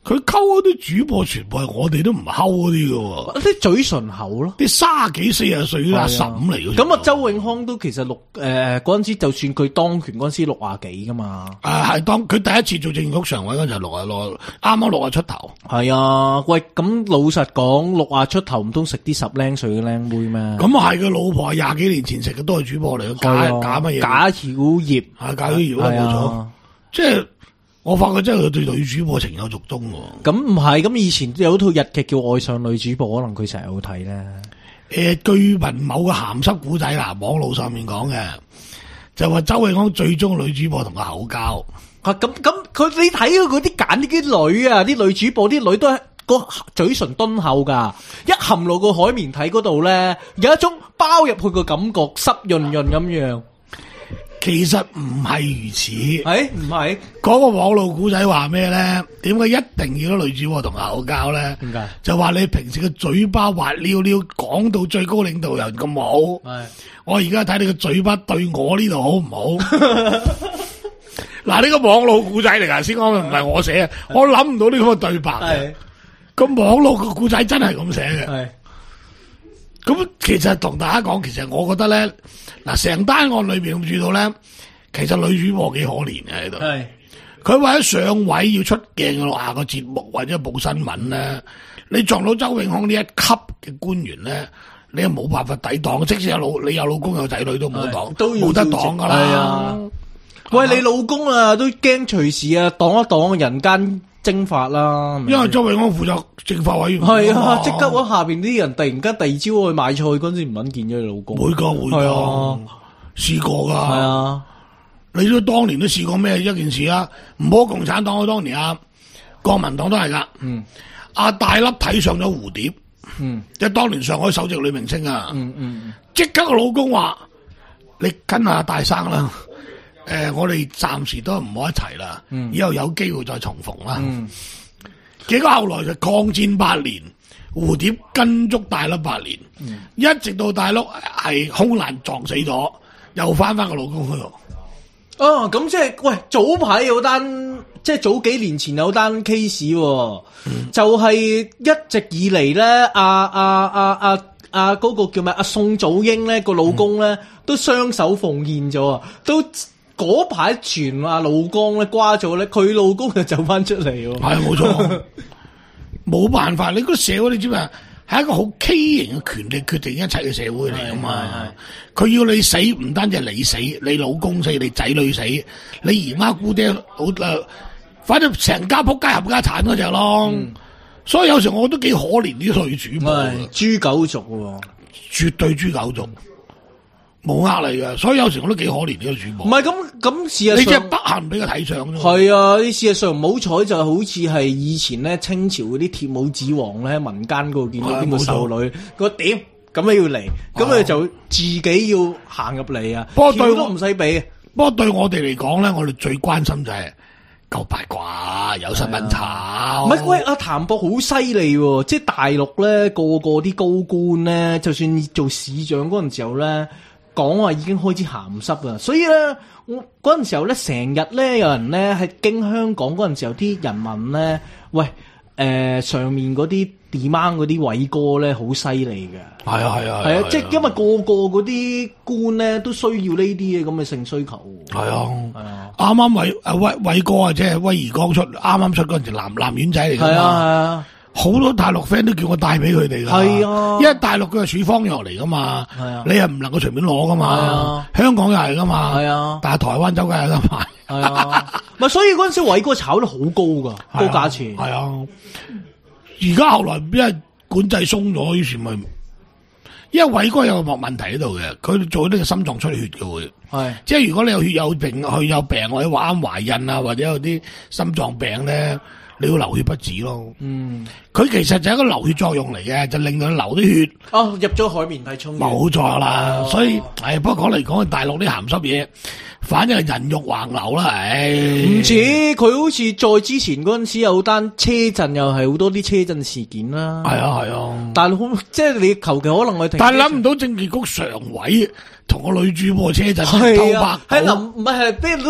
佢溝嗰啲主播全部係我哋都唔溝嗰啲嘅喎， 啲嘴唇厚咯， 啲卅幾四十歲都阿嬸嚟嘅。 咁啊，周永康都其實六誒嗰陣時，就算佢當權嗰陣時六廿幾噶嘛。 啊，係當佢第一次做政局常委嗰陣就六廿六，啱啱六廿出頭。 係啊，喂，咁老實講，六廿出頭唔通食啲十零歲嘅靚妹咩？ 咁啊係，佢老婆係廿幾年前食嘅都係主播嚟嘅，假假乜嘢？ 假曉葉係假曉葉啊，冇錯。即係我發覺真係佢對女主播情有獨鍾喎。 咁唔係，咁以前有套日劇叫《愛上女主播》，可能佢成日好睇咧。 誒，據聞某個鹹濕古仔嗱，網路上面講嘅，就話周永康最終女主播同佢口交。 啊，咁咁佢你睇佢嗰啲揀呢啲女啊，啲女主播啲女都係個嘴唇敦厚噶，一含落個海綿體嗰度咧，有一種包入去個感覺，濕潤潤咁樣。 其實唔係如此， 誒唔係嗰個網路古仔話咩咧？點解一定要女主播同口交咧？ 點解？就話你平時個嘴巴滑溜溜，講到最高領導人咁好。係我而家睇你個嘴巴對我呢度好唔好？嗱，呢個網路古仔嚟噶，先講唔係我寫嘅，我諗唔到呢個對白嘅。咁網路個古仔真係咁寫嘅。係。咁其實同大家講，其實我覺得咧，嗱，成單案裏邊咁住到咧，其實女主播幾可憐嘅喺度。係。佢為咗上位要出鏡落下個節目或者報新聞咧，你撞到周永康呢一級嘅官員咧，你係冇辦法抵擋。即使有老你有老公有仔女都冇擋，都冇得擋噶啦。係啊。喂，你老公啊，都驚隨時啊擋一擋人間蒸發啦。因為周永康負責政法委員會。係啊，即刻我下邊啲人突然間第二朝去買菜嗰陣時唔肯見咗你老公。會噶會噶，試過噶。係啊，你都當年都試過咩一件事啊？唔好共產黨，當年啊，國民黨都係噶。嗯。阿大粒睇上咗蝴蝶。嗯。即係當年上海首席女明星啊。嗯嗯。即刻個老公話：你跟阿大生啦。誒、呃，我哋暫時都唔好一齊啦，嗯、以後有機會再重逢啦。嗯、結果後來就抗戰八年，蝴蝶跟足大粒八年，嗯、一直到大粒係空難撞死咗，又翻翻個老公嗰度。哦，咁即係喂，早排有單，即係早幾年前有單 case，哦嗯、就係一直以嚟咧，阿阿阿阿阿嗰個叫咩？阿、啊、宋祖英咧個老公咧、嗯、都雙手奉獻咗啊，都。嗰排傳話老公咧瓜咗咧，佢老公就走翻出嚟喎。係冇錯，冇辦法，你個社會你知嘛，係一個好畸形嘅權力決定一切嘅社會嚟噶嘛。佢要你死，唔單止係你死，你老公死，你仔女死，你姨媽姑爹好誒，反正成家仆街冚家鏟嗰隻咯。嗯、所以有時我都幾可憐啲女主播。豬狗族喎，絕對豬狗族。冇呃你嘅，所以有時我都幾可憐呢個主播。唔係咁咁，事實上你即係不幸俾佢睇上啫。係啊，你事實上唔好彩就好似係以前咧清朝嗰啲鐵帽子王咧，民間嗰度見到邊個秀女，個點咁你要嚟，咁你就自己要行入嚟啊。不過對都唔使俾。不過對我哋嚟講咧，我哋最關心就係夠八卦，有新聞炒。唔係喂，阿譚博好犀利喎，即係大陸咧個個啲高官咧，就算做市長嗰陣時候咧。講話已經開始鹹濕啦，所以咧，我嗰陣時候咧，成日咧有人咧係經香港嗰陣時候啲人民咧，喂，誒、呃、上面嗰啲 demand 嗰啲偉哥咧好犀利嘅，係啊係啊係啊，即係因為個個嗰啲官咧都需要呢啲嘅咁嘅性需求，係啊係啊，啱啱偉誒偉偉哥啊，即係威而鋼出啱啱出嗰陣時男男丸仔嚟㗎嘛，係啊係啊。好多大陸 friend 都叫我帶俾佢哋噶，係啊，因為大陸佢係處方藥嚟噶嘛，係啊，你係唔能夠隨便攞噶嘛，啊、香港又係噶嘛，係啊，但係台灣周梗係得賣，係啊，咪所以嗰陣時偉哥炒得好高噶，高價錢，係啊，而家、啊、後來因為管制鬆咗，於是咪，因為偉哥有個問題喺度嘅，佢做呢個心臟出血嘅會，係，即係如果你有血有病，佢有病或者話啱懷孕啊，或者有啲心臟病咧。你要流血不止咯，嗯，佢其實就係一個流血作用嚟嘅，就令到你流啲血，哦，入咗海綿體沖，冇錯啦，哦、所以，唉，不過講嚟講去，大陸啲鹹濕嘢，反正係人肉橫流啦，唉，唔似佢好似再之前嗰陣時有單車震，又係好多啲車震事件啦，係啊係啊，但係即係你求其可能去停，但係諗唔到政治局常委同個女主播車震，係啊，係林唔係係邊都。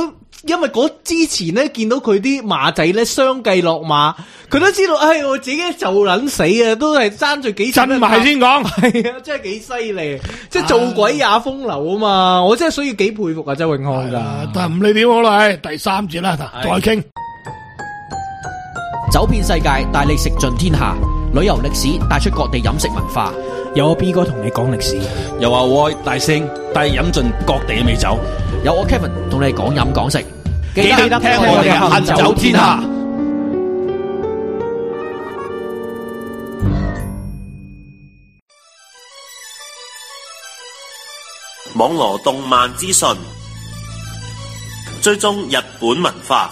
因為嗰之前咧見到佢啲馬仔咧相繼落馬，佢都知道，唉、哎，我自己就撚死啊，都係爭住幾真埋先講， 係啊，真係幾犀利，即係做鬼也風流啊嘛，我真係需要幾佩服啊周永康噶。 但係唔理點好啦，第三節啦，再傾。 走遍世界，帶你食盡天下，旅遊歷史帶出各地飲食文化。 有我 B 哥同你講歷史， 有阿威大聲帶飲盡各地嘅美酒， 有我 Kevin 同你講飲講食。 記得聽我哋行走天下。 網羅動漫資訊，追蹤日本文化。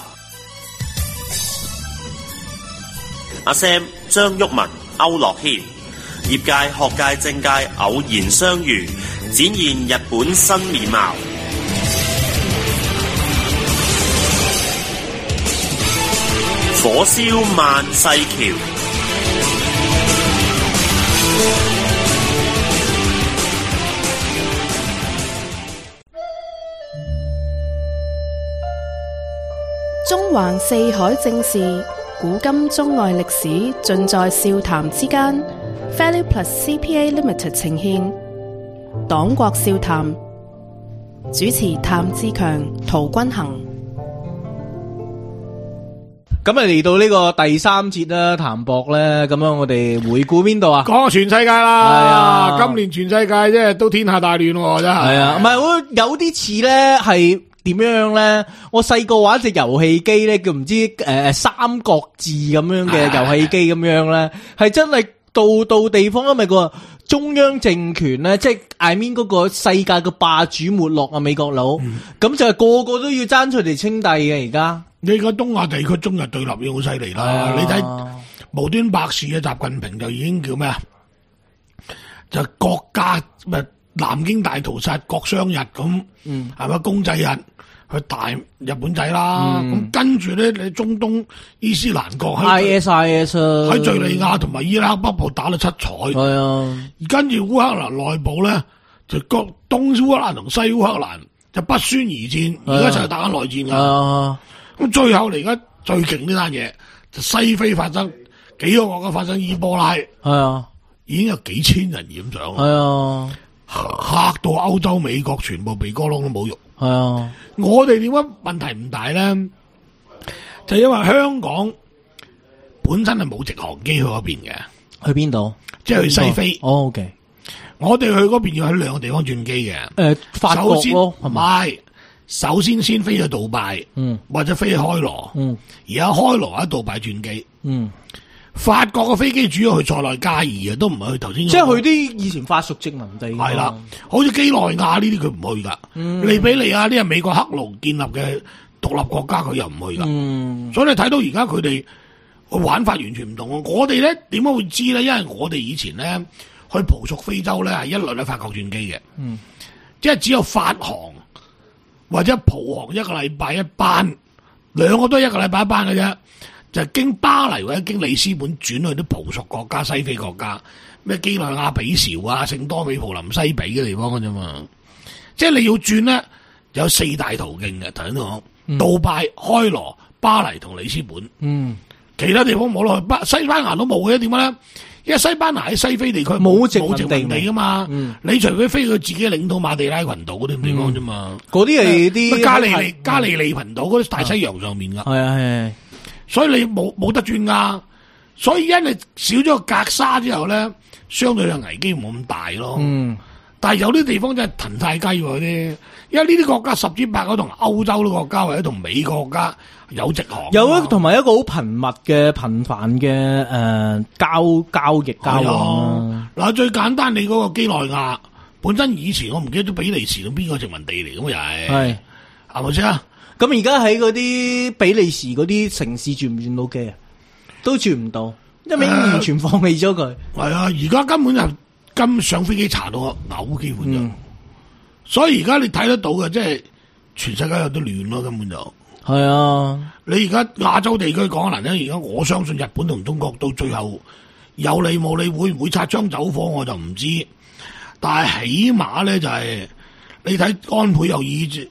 阿 Sam、張旭文、歐樂軒，業界、學界、政界偶然相遇，展現日本新面貌。火燒萬世橋。 中環四海正事，古今中外歷史盡在笑談之間。Value Plus C P A Limited 呈獻黨國笑談，主持譚志強、陶君行。 咁啊嚟到呢個第三節啦，譚博咧，咁樣我哋回顧邊度啊？ 講全世界啦，係啊，今年全世界即係都天下大亂喎，真係。 係啊，唔係我有啲似咧係。點樣咧？我細個玩隻遊戲機咧，叫唔知誒誒三國志咁樣嘅遊戲機咁樣咧，係真係到到地方，因為個中央政權咧，即係 I mean 嗰個世界嘅霸主沒落啊，美國佬，咁、嗯、就係個個都要爭出嚟稱帝嘅而家。 你個東亞地區中日對立已經好犀利啦，你睇無端白事嘅習近平就已經叫咩啊？就國家咪南京大屠殺，國殤日咁，係咪公祭日？去大日本仔啦，咁、嗯、跟住咧，你中東伊斯蘭國 I S I S 喺敘利亞同埋伊拉克北部打到七彩，係啊，而跟住烏克蘭內部咧，就各東烏克蘭同西烏克蘭就不宣而戰，而家就係打緊內戰噶。咁、啊、最後嚟，而家最勁呢單嘢就西非發生幾個國家發生伊波拉，係啊，已經有幾千人染上，係啊，嚇到歐洲、美國全部鼻哥窿都冇肉。係啊，我哋點解問題唔大咧？就因為香港本身係冇直航機去嗰邊嘅， 去邊度？ 即係去西非。 哦 OK， 我哋去嗰邊要喺兩個地方轉機嘅。誒、 呃，法國咯， 係咪？首先先飛去杜拜，嗯，或者飛去開羅，嗯，而家開羅喺杜拜轉機，嗯。法國嘅飛機主要去塞內加爾嘅，都唔係去頭先。 即係去啲以前法屬殖民地。係啦，好似基內亞呢啲佢唔去噶。嗯、利比里亞呢係美國黑奴建立嘅獨立國家，佢又唔去噶。嗯、所以你睇到而家佢哋玩法完全唔同。我哋咧點解會知咧？因為我哋以前咧去葡屬非洲咧係一律喺法國轉機嘅。嗯，即係只有法航或者葡航一個禮拜一班，兩個都係一個禮拜一班嘅啫。就係經巴黎或者經里斯本轉去啲葡屬國家、西非國家，咩基內亞比紹啊、聖多美、普林西比嘅地方嘅啫嘛。即係你要轉咧，有四大途徑嘅。頭先講，杜拜、開羅、巴黎同里斯本。嗯，其他地方冇落去，巴西班牙都冇嘅。點解咧？因為西班牙喺西非地區冇殖民地噶嘛。嗯、你除非飛去自己領土馬地拉群島嗰啲地方啫嘛。嗰啲係啲加利利、加利利群島嗰啲大西洋上面噶。係啊係。所以你冇冇得轉噶，所以因為少咗個格沙之後咧，相對嘅危機冇咁大咯。嗯，但係有啲地方真係騰晒雞喎啲，因為呢啲國家十之八九同歐洲啲國家或者同美國國家有直航， 有一同埋一個好頻密嘅頻繁嘅誒、呃、交交易交往。 嗱、啊，最簡單你嗰個基內亞本身以前我唔記得咗比利時到邊個殖民地嚟，咁又係係係咪先啊？ 咁而家喺嗰啲比利時嗰啲城市轉唔轉到機啊？都轉唔到，因為已經完全放棄咗佢。係、呃、啊，而家根本就今上飛機查到嘔，基本就。嗯、所以而家你睇得到嘅，即係全世界有啲亂咯，根本就。係啊，你而家亞洲地區講難聽，而家我相信日本同中國到最後有理冇理，會唔會擦槍走火我就唔知。但係起碼咧就係、是、你睇安倍又以誒。呃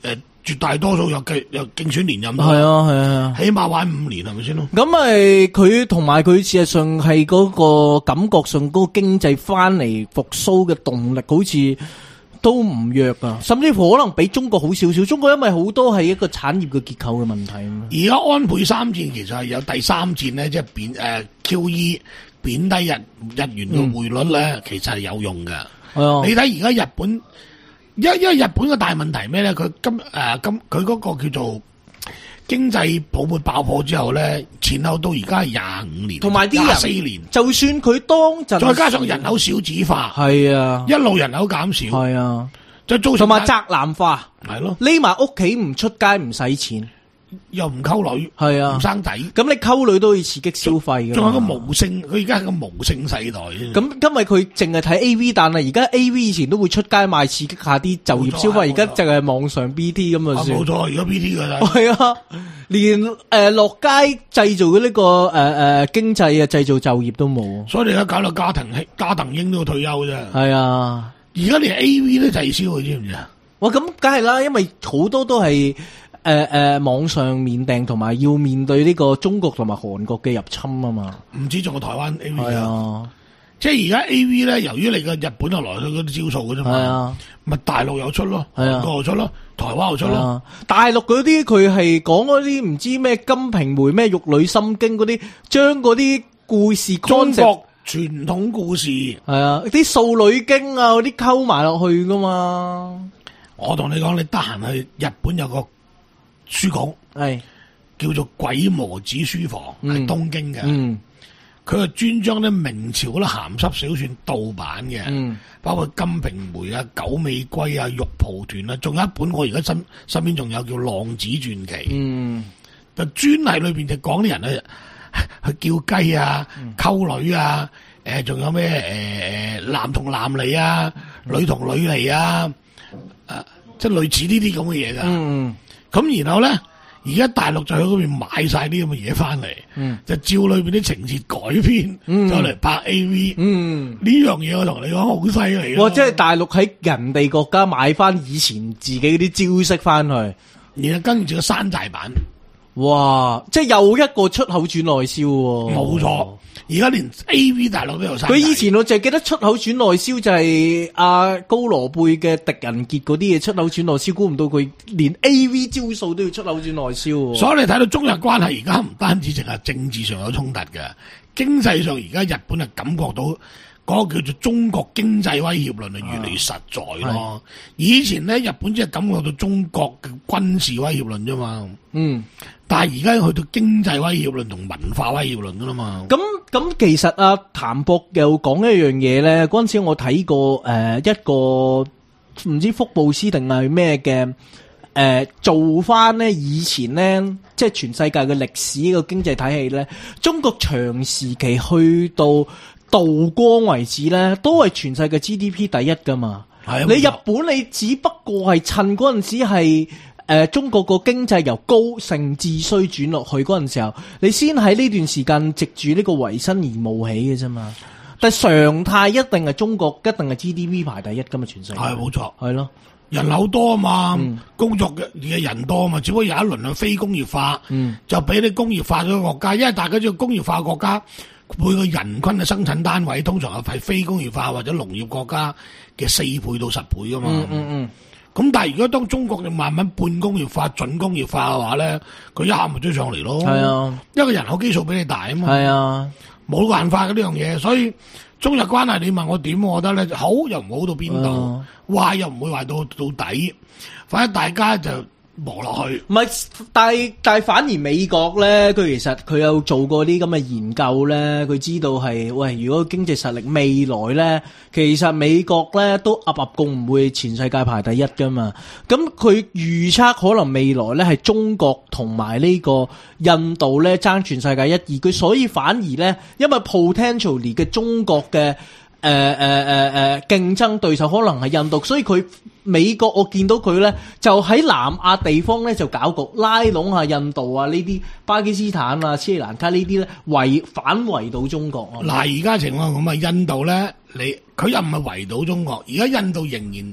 絕大多數又繼又競選連任。 係啊係啊， 起碼玩五年係咪先咯？ 咁咪佢同埋佢事實上係嗰個感覺上嗰個經濟翻嚟復甦嘅動力，好似都唔弱啊，甚至乎可能比中國好少少。中國因為好多係一個產業嘅結構嘅問題。 而家安倍三戰其實係有第三戰咧，即係貶誒 Q E 貶低日日元嘅匯率咧，嗯、其實係有用嘅。 係啊， 你睇而家日本，因因為日本嘅大問題咩咧？佢今誒今佢嗰個叫做經濟泡沫爆破之後咧，前後到而家係廿五年， 同埋啲人四年， 就算佢當陣， 再加上人口少子化， 係啊， 一路人口減少， 係啊， 就造成同埋宅男化， 係咯， 匿埋屋企唔出街唔使錢。 又唔溝女， 係啊， 唔生仔， 咁你溝女都要刺激消費嘅。 仲有個無性，佢而家係個無性世代。 咁因為佢淨係睇 A V， 但係而家 A V 以前都會出街賣，刺激下啲就業消費。而家淨係網上 B T 咁啊算。 冇錯，而家 B T 噶啦。 係啊，連誒落街製造嘅呢個誒誒經濟啊，製造就業都冇。 所以你而家搞到加藤興、加藤鷹都要退休啫。 係啊， 而家連 A V 都滯銷，你知唔知啊？ 哇，咁梗係啦，因為好多都係。誒誒、呃，網上面訂同埋要面對呢個中國同埋韓國嘅入侵啊嘛， 唔止仲有台灣 A V 係啊， 即係而家 A V 咧，由於你個日本又來去嗰啲招數嘅啫嘛，係啊，咪大陸又出咯，韓國又出咯，台灣又出咯， 啊、大陸嗰啲佢係講嗰啲唔知咩金瓶梅咩玉女心經嗰啲，將嗰啲故事中國傳統故事係啊，啲素女經啊嗰啲溝埋落去噶嘛， 我同你講，你得閒去日本有個。書局係叫做鬼魔子書房，係、嗯、東京嘅。佢係專將啲明朝嗰啲鹹濕小說盜版嘅，嗯、包括《金瓶梅》啊、《九尾龜》啊、《玉蒲團》啊，仲有一本我而家身身邊仲有叫《浪子傳奇》。嗯，就專係裏邊就講啲人咧去叫雞啊、溝、嗯、女啊，誒、呃，仲有咩誒誒男同男嚟啊、嗯、女同女嚟啊，誒、啊，即係類似呢啲咁嘅嘢噶。嗯。咁然後咧，而家大陸就喺嗰邊買晒啲咁嘅嘢翻嚟，嗯、就照裏邊啲情節改編，嗯、就嚟拍 A V。呢、嗯、樣嘢我同你講好犀利咯！ 哇，即係大陸喺人哋國家買翻以前自己啲招式翻去， 然後跟住個山寨版。 哇！即係又一個出口轉內銷喎。 冇錯，而家連 A V 大陸都有山寨。 佢以前我淨係記得出口轉內銷就係阿高羅貝嘅狄仁傑嗰啲嘢出口轉內銷，估唔到佢連 A V 招數都要出口轉內銷。 所以你睇到中日關係而家唔單止淨係政治上有衝突嘅，經濟上而家日本係感覺到嗰個叫做中國經濟威脅論係越嚟越實在咯。啊、以前咧日本只係感覺到中國嘅軍事威脅論啫嘛。嗯。但係而家去到經濟威脅論同文化威脅論噶啦嘛。 咁咁其實阿譚博又講一樣嘢咧，嗰陣時我睇過誒、呃、一個唔知福布斯定係咩嘅誒做翻咧以前咧即係全世界嘅歷史個經濟體系咧，中國長時期去到道光為止咧，都係全世界 G D P 第一噶嘛。係你日本你只不過係趁嗰陣時係。誒、呃，中國個經濟由高盛至衰轉落去嗰陣時候，你先喺呢段時間藉住呢個維新而冒起嘅啫嘛。但係常態一定係中國一定係 G D P 排第一噶嘛，全世界係冇錯， 係咯， 人口多啊嘛，嗯、工作嘅嘅人多啊嘛，只不過有一輪嘅非工業化，嗯、就俾你工業化咗個國家，因為大家知道工業化國家每個人均嘅生產單位通常係非工業化或者農業國家嘅四倍到十倍噶嘛。嗯嗯嗯咁但係如果當中國就慢慢半工業化、準工業化嘅話咧，佢一下咪追上嚟咯。係啊，因為人口基數比你大啊嘛。係啊，冇辦法嘅呢樣嘢，所以中日關係你問我點，我覺得咧好又唔好到邊度，壞、啊、又唔會壞到到底，反正大家就磨落去。 唔係，但係但係反而美國咧，佢其實佢有做過啲咁嘅研究咧，佢知道係喂，如果經濟實力未來咧，其實美國咧都噏噏共唔會全世界排第一噶嘛。咁佢預測可能未來咧係中國同埋呢個印度咧爭全世界一二，佢所以反而咧，因為 potentially 嘅中國嘅。誒誒誒誒，競爭對手可能係印度，所以佢美國我見到佢咧就喺南亞地方咧就搞局，拉攏下印度啊呢啲巴基斯坦啊斯里蘭卡呢啲咧圍反圍到中國啊。嗱， 而家情況咁啊，印度咧你佢又唔係圍到中國，而家印度仍然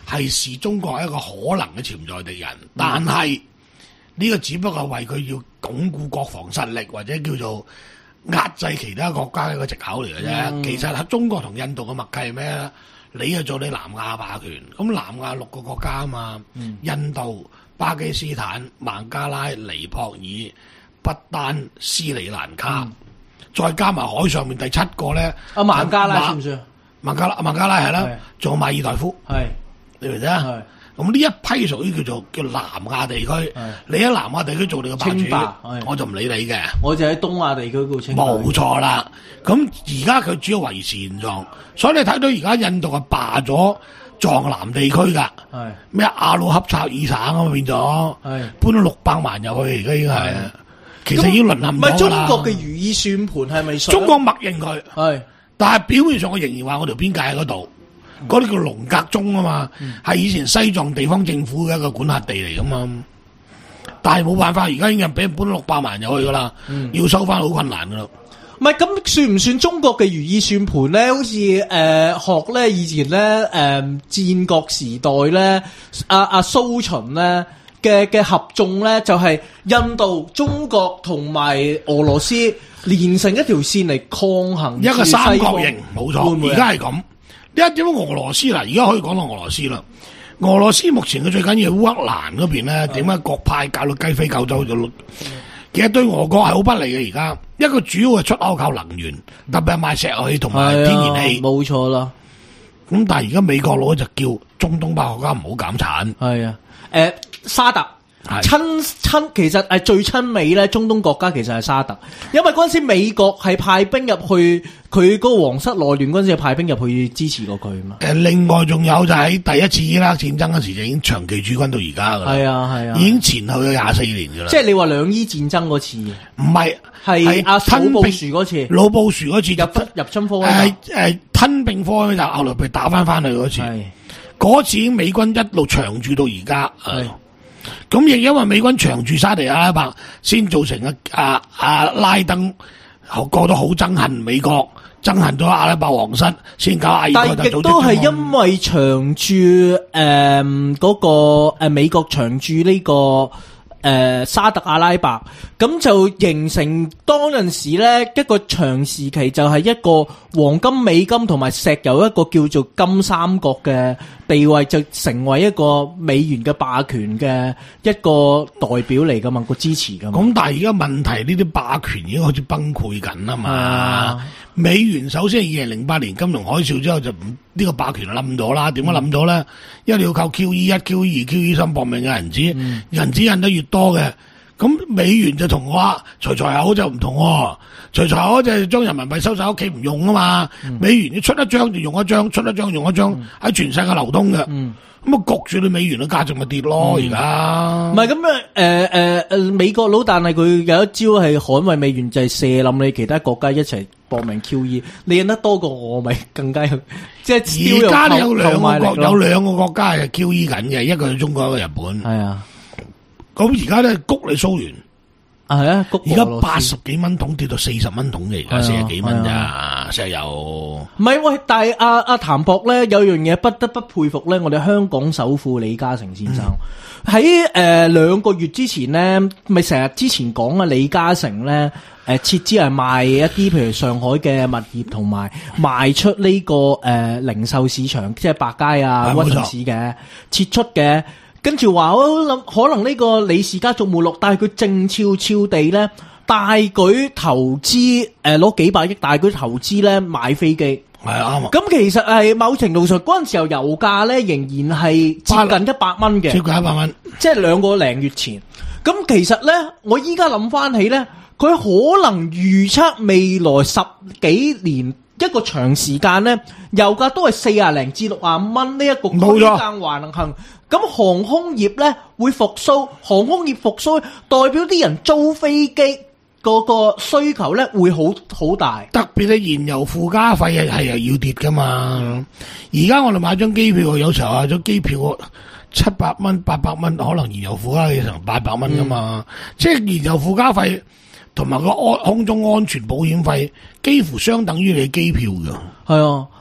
係視中國係一個可能嘅潛在敵人，但係呢個只不過係為佢要鞏固國防實力或者叫做壓制其他國家嘅一個藉口嚟嘅啫。嗯、其實喺中國同印度嘅默契係咩咧？你就做你南亞霸權，咁南亞六個國家啊嘛，嗯、印度、巴基斯坦、孟加拉、尼泊爾、不丹、斯里蘭卡，嗯、再加埋海上面第七個咧， 啊孟加拉算唔算？ 孟加拉孟加拉係啦，仲有馬爾代夫， 係你明唔明啊？咁呢一批屬於叫做叫南亞地區，你喺南亞地區做你個霸主，我就唔理你嘅， 我就喺東亞地區嗰度清霸。 冇錯啦，咁而家佢主要維持現狀，所以你睇到而家印度係霸咗藏南地區㗎，咩阿魯恰察爾省咁變咗，搬咗六百萬入去，而家已經係，其實已經淪陷咗啦。 唔係中國嘅如意算盤係咪？ 中國默認佢，係，但係表面上我仍然話我條邊界喺嗰度。嗰啲叫龍格宗啊嘛，係、嗯、以前西藏地方政府嘅一個管轄地嚟噶嘛，但係冇辦法，而家已經俾人搬六百萬入去噶啦，嗯、要收翻好困難噶啦。 唔係咁算唔算中國嘅如意算盤咧？好似誒、呃、學咧以前咧誒、呃、戰國時代咧，阿阿蘇秦咧嘅嘅合縱咧，就係、是、印度、中國同埋俄羅斯連成一條線嚟抗衡一個三角形，冇錯，而家係咁。一點解俄羅斯嗱？而家可以講到俄羅斯啦。俄羅斯目前嘅最緊要烏克蘭嗰邊咧，點解各派搞到雞飛狗走咗？其實對俄國係好不利嘅。而家一個主要嘅出口靠能源，特別係賣石油氣同埋天然氣， 冇錯啦。 咁但係而家美國佬就叫中東班國家唔好減產。係啊， 誒沙特。親親其實係最親美咧，中東國家其實係沙特，因為嗰陣時美國係派兵入去佢嗰個皇室內亂嗰陣時，派兵入去支持過佢嘛。誒， 另外仲有就喺第一次伊拉克戰爭嗰時就已經長期駐軍到而家噶啦。 係啊係啊， 已經前後咗廿四年噶啦。 即係你話兩伊戰爭嗰次，唔係係阿老布殊嗰次， 老布殊嗰次入入侵科誒誒吞併科就後來被打翻翻去嗰次，嗰次已經美軍一路長駐到而家。咁亦因為美軍長駐沙地阿拉伯，先造成啊啊啊拉登覺得好憎恨美國，憎恨咗阿拉伯皇室，先搞阿爾蓋達組織。但亦都係因為長駐誒嗰個誒、呃、美國長駐呢、這個誒、呃、沙特阿拉伯，咁就形成當陣時咧一個長時期就係一個黃金、美金同埋石油一個叫做金三角嘅地位，就成為一個美元嘅霸權嘅一個代表嚟噶嘛，個支持噶嘛。 咁但係而家問題呢啲霸權已經開始崩潰緊啦嘛。啊、美元首先係二零零八年金融海嘯之後就唔呢個霸權冧咗啦。點解冧咗咧？嗯、因為你要靠 Q E 一、Q E 二、Q E 三搏命嘅銀紙，嗯、銀紙印得越多嘅，咁美元就同我話財財口就唔同喎。財財口就係將人民幣收晒屋企唔用啊嘛，嗯、美元你出一張就用一張，出一張用一張，喺、嗯、全世界流通嘅，咁啊焗住你美元嘅價值咪跌咯而家。 唔係咁樣誒誒誒，美國佬但係佢有一招係捍衛美元，就係射冧你其他國家一齊搏命 Q E， 你印得多過我咪更加即係而家有兩個國有兩個國家係 Q E 緊嘅，一個係中國，一個日本。係啊，咁而家咧谷你蘇聯。 係啊， 而家八十幾蚊桶跌到四十蚊桶嘅，而家四十幾蚊咋石油？ 唔係喂，但係阿阿譚博咧有樣嘢不得不佩服咧，我哋香港首富李嘉誠先生喺誒兩個月之前咧，咪成日之前講啊李嘉誠咧誒撤資係賣一啲譬如上海嘅物業，同埋賣出呢、這個誒、呃、零售市場，即係百佳啊、屈臣氏嘅撤出嘅。跟住話我諗可能呢個李氏家族沒落，但係佢靜悄悄地咧大舉投資，誒攞幾百億大舉投資咧買飛機， 係啊。 咁其實係某程度上嗰陣時候油價咧仍然係接近一百蚊嘅， 接近一百蚊， 即係兩個零月前。咁其實咧，我依家諗翻起咧，佢可能預測未來十幾年一個長時間咧，油價都係四廿零至六廿蚊呢一個區間橫行。咁航空業咧會復甦，航空業復甦代表啲人租飛機嗰個需求咧會好好大。 特別係燃油附加費係係又要跌噶嘛。而家我哋買張機票，有時候啊張機票七百蚊、八百蚊，可能燃油附加費成八百蚊噶嘛。嗯、即係燃油附加費同埋個安空中安全保險費，幾乎相等於你機票噶。 係啊。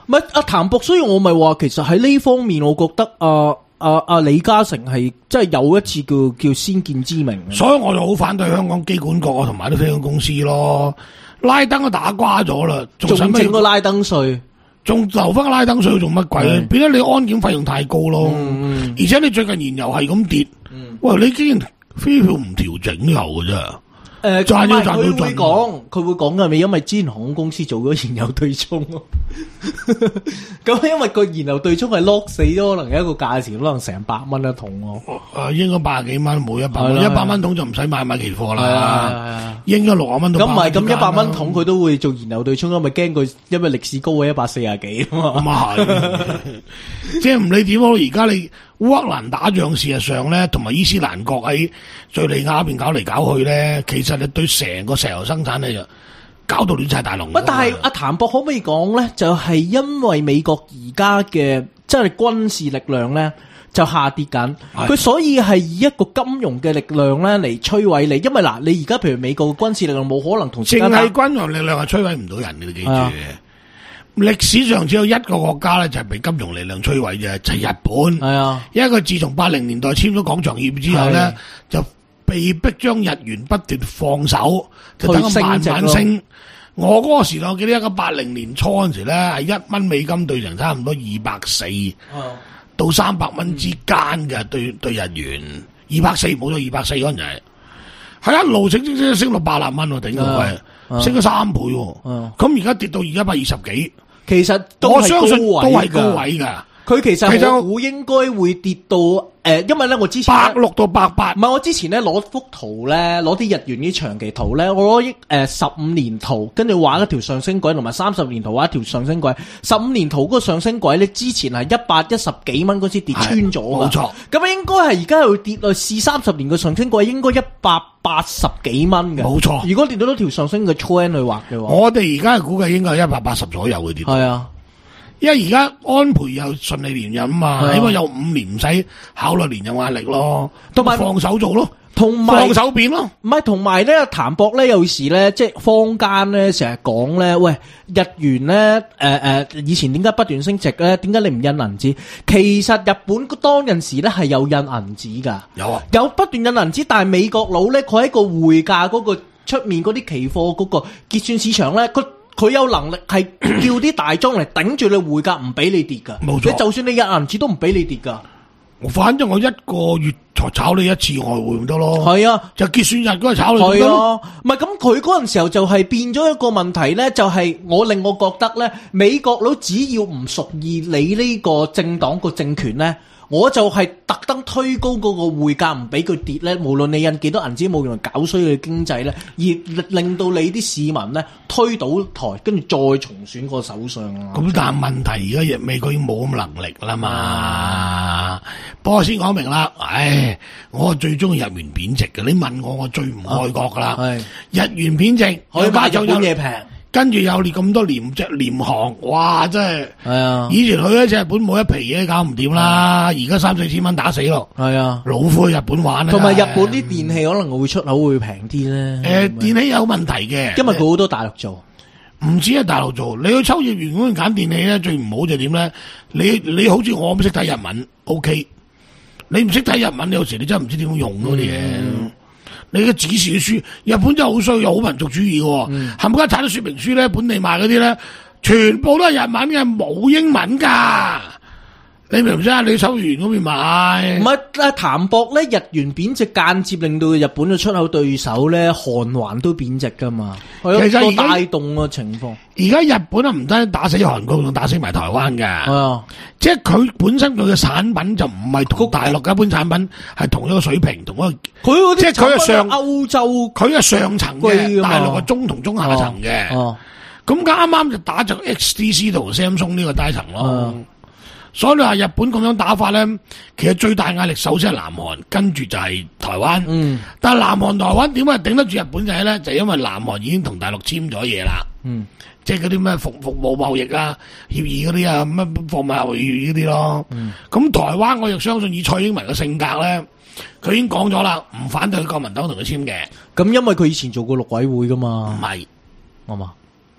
唔係阿譚博，所以我咪話其實喺呢方面，我覺得啊啊啊李嘉誠係即係有一次叫叫先見之明。 所以我就好反對香港機管局啊同埋啲飛機公司咯，拉登都打瓜咗啦， 仲整個拉登稅， 仲留翻個拉登稅做乜鬼咧？變咗你安檢費用太高咯， 嗯、 而且你最近燃油係咁跌，嗯、喂你竟然飛票唔調整油嘅啫。 誒，賺要賺到盡。佢會講，佢會講嘅，咪因為之前航空公司做咗燃油對沖咯。咁因為個燃油對沖係 lock 死咗，可能一個價錢可能成百蚊一桶咯。 誒，應該八十幾蚊，冇一百蚊，一百蚊桶就唔使買買期貨啦。 係啊， 應該六十蚊到。 咁唔係，咁一百蚊桶佢都會做燃油對沖，因為驚佢因為歷史高位一百四十幾啊嘛。 咁啊係，即係唔理點咯，而家你。烏克蘭打仗事實上咧，同埋伊斯蘭國喺敘利亞邊搞嚟搞去咧，其實你對成個石油生產咧就搞到亂晒大龍。 但係阿譚博可唔可以講咧？就係、是、因為美國而家嘅即係軍事力量咧就下跌緊，佢所以係以一個金融嘅力量咧嚟摧毀你。因為嗱，你而家譬如美國嘅軍事力量冇可能同淨係軍事力量係摧毀唔到人嘅，你記住。歷史上只有一個國家咧，就係被金融力量摧毀嘅，就係、是、日本。係啊，因為佢自從八零年代簽咗廣場協議之後咧，就被逼將日元不斷放手，就等佢慢慢升。我嗰個時代，我記得一九八零年初嗰陣時咧，係一蚊美金兌成差唔多二百四到三百蚊之間嘅兌兌日元，二百四冇咗二百四嗰陣就係，係一路升升升升到八十蚊喎，頂到係升咗三倍喎。咁而家跌到而家一百二十幾。其實我相信都係高位噶， 佢其實我估應該會跌到誒、呃，因為咧我之前百六到百八， 唔係我之前咧攞幅圖咧，攞啲日元啲長期圖咧，我攞誒十五年圖，跟住畫一條上升軌，同埋三十年圖畫一條上升軌。十五年圖嗰個上升軌咧，之前係一百一十幾蚊嗰次跌穿咗，冇錯。咁應該係而家又跌落試三十年嘅上升軌，應該一百八十幾蚊嘅，冇錯。如果跌到多條上升嘅 trend 去畫嘅話， 我哋而家估計應該係一百八十左右會跌。 係啊。 因為而家安倍又順利連任嘛，起碼有五年唔使考慮連任壓力咯，同埋放手做咯， 同埋放手變咯。 唔係同埋咧，譚博咧有時咧，即係坊間咧成日講咧，喂日元咧，誒、呃、誒，以前點解不斷升值咧？點解你唔印銀紙？其實日本當陣時咧係有印銀紙噶，有啊，有不斷印銀紙，但係美國佬咧，佢喺個匯價嗰個出面嗰啲期貨嗰個結算市場咧，佢。佢有能力係叫啲大莊嚟頂住你匯價，唔俾你跌噶。冇錯，你就算你印銀紙都唔俾你跌噶。 我反正我一個月才炒你一次外匯咪得咯。 係啊， 就結算日嗰日炒你咪得咯。 唔係咁，佢嗰陣時候就係變咗一個問題咧，就係、是、我令我覺得咧，美國佬只要唔屬意你呢個政黨個政權咧。我就係特登推高嗰個匯價，唔俾佢跌咧。無論你印幾多銀紙，冇用搞衰佢經濟咧，而令到你啲市民咧推倒台，跟住再重選個首相啊。 咁但係問題而家美國已經冇咁能力啦嘛。不過先講明啦，唉，我最中意日元貶值嘅。你問我，我最唔愛國噶啦。係、啊、日元貶值， 可以買日本嘢平。 跟住有你咁多廉隻廉航，哇！真係，係啊！以前去一次日本冇一皮嘢搞唔掂啦，而家三四千蚊打死咯。係啊，老虎去日本玩啊！ 同埋日本啲電器可能會出口會平啲咧。誒、 呃，電器有問題嘅， 因為佢好多大陸做， 唔止係大陸做。你去秋葉原嗰度揀電器咧，最唔好就點咧？你你好似我咁識睇日文 ，OK？你唔識睇日文，你有時你真係唔知點樣用嗰啲嘢。嗯你嘅指示書，日本真係好衰，又好民族主義嘅，冚家鏟啲說明書咧，本地賣嗰啲咧，全部都係日文嘅，冇英文噶。你明唔明啊？你秋葉原嗰邊買， 唔係啊？譚博咧，日元貶值間接令到日本嘅出口對手咧，韓環都貶值噶嘛。其實都帶動嘅情況。 而家日本啊，唔單打死韓國，仲打死埋台灣噶。係啊，即係佢本身佢嘅產品就唔係同大陸嘅一般產品係同一個水平，同一個佢即係佢係上歐洲， 佢係上層嘅，大陸嘅中同中下層嘅。哦，咁啱啱就打着 X T C 同 Samsung 呢個低層咯。所以你話日本咁樣打法咧，其實最大壓力首先係南韓，跟住就係台灣。嗯，但係南韓台灣點解頂得住日本仔咧？就係因為南韓已經同大陸簽咗嘢啦。嗯，即係嗰啲咩服服務貿易啊協議嗰啲啊，乜貨物貿易協議嗰啲咯。嗯，咁台灣我亦相信以蔡英文嘅性格咧，佢已經講咗啦，唔反對國民黨同佢簽嘅。 咁因為佢以前做過陸委會噶嘛。 唔係， 啱嘛？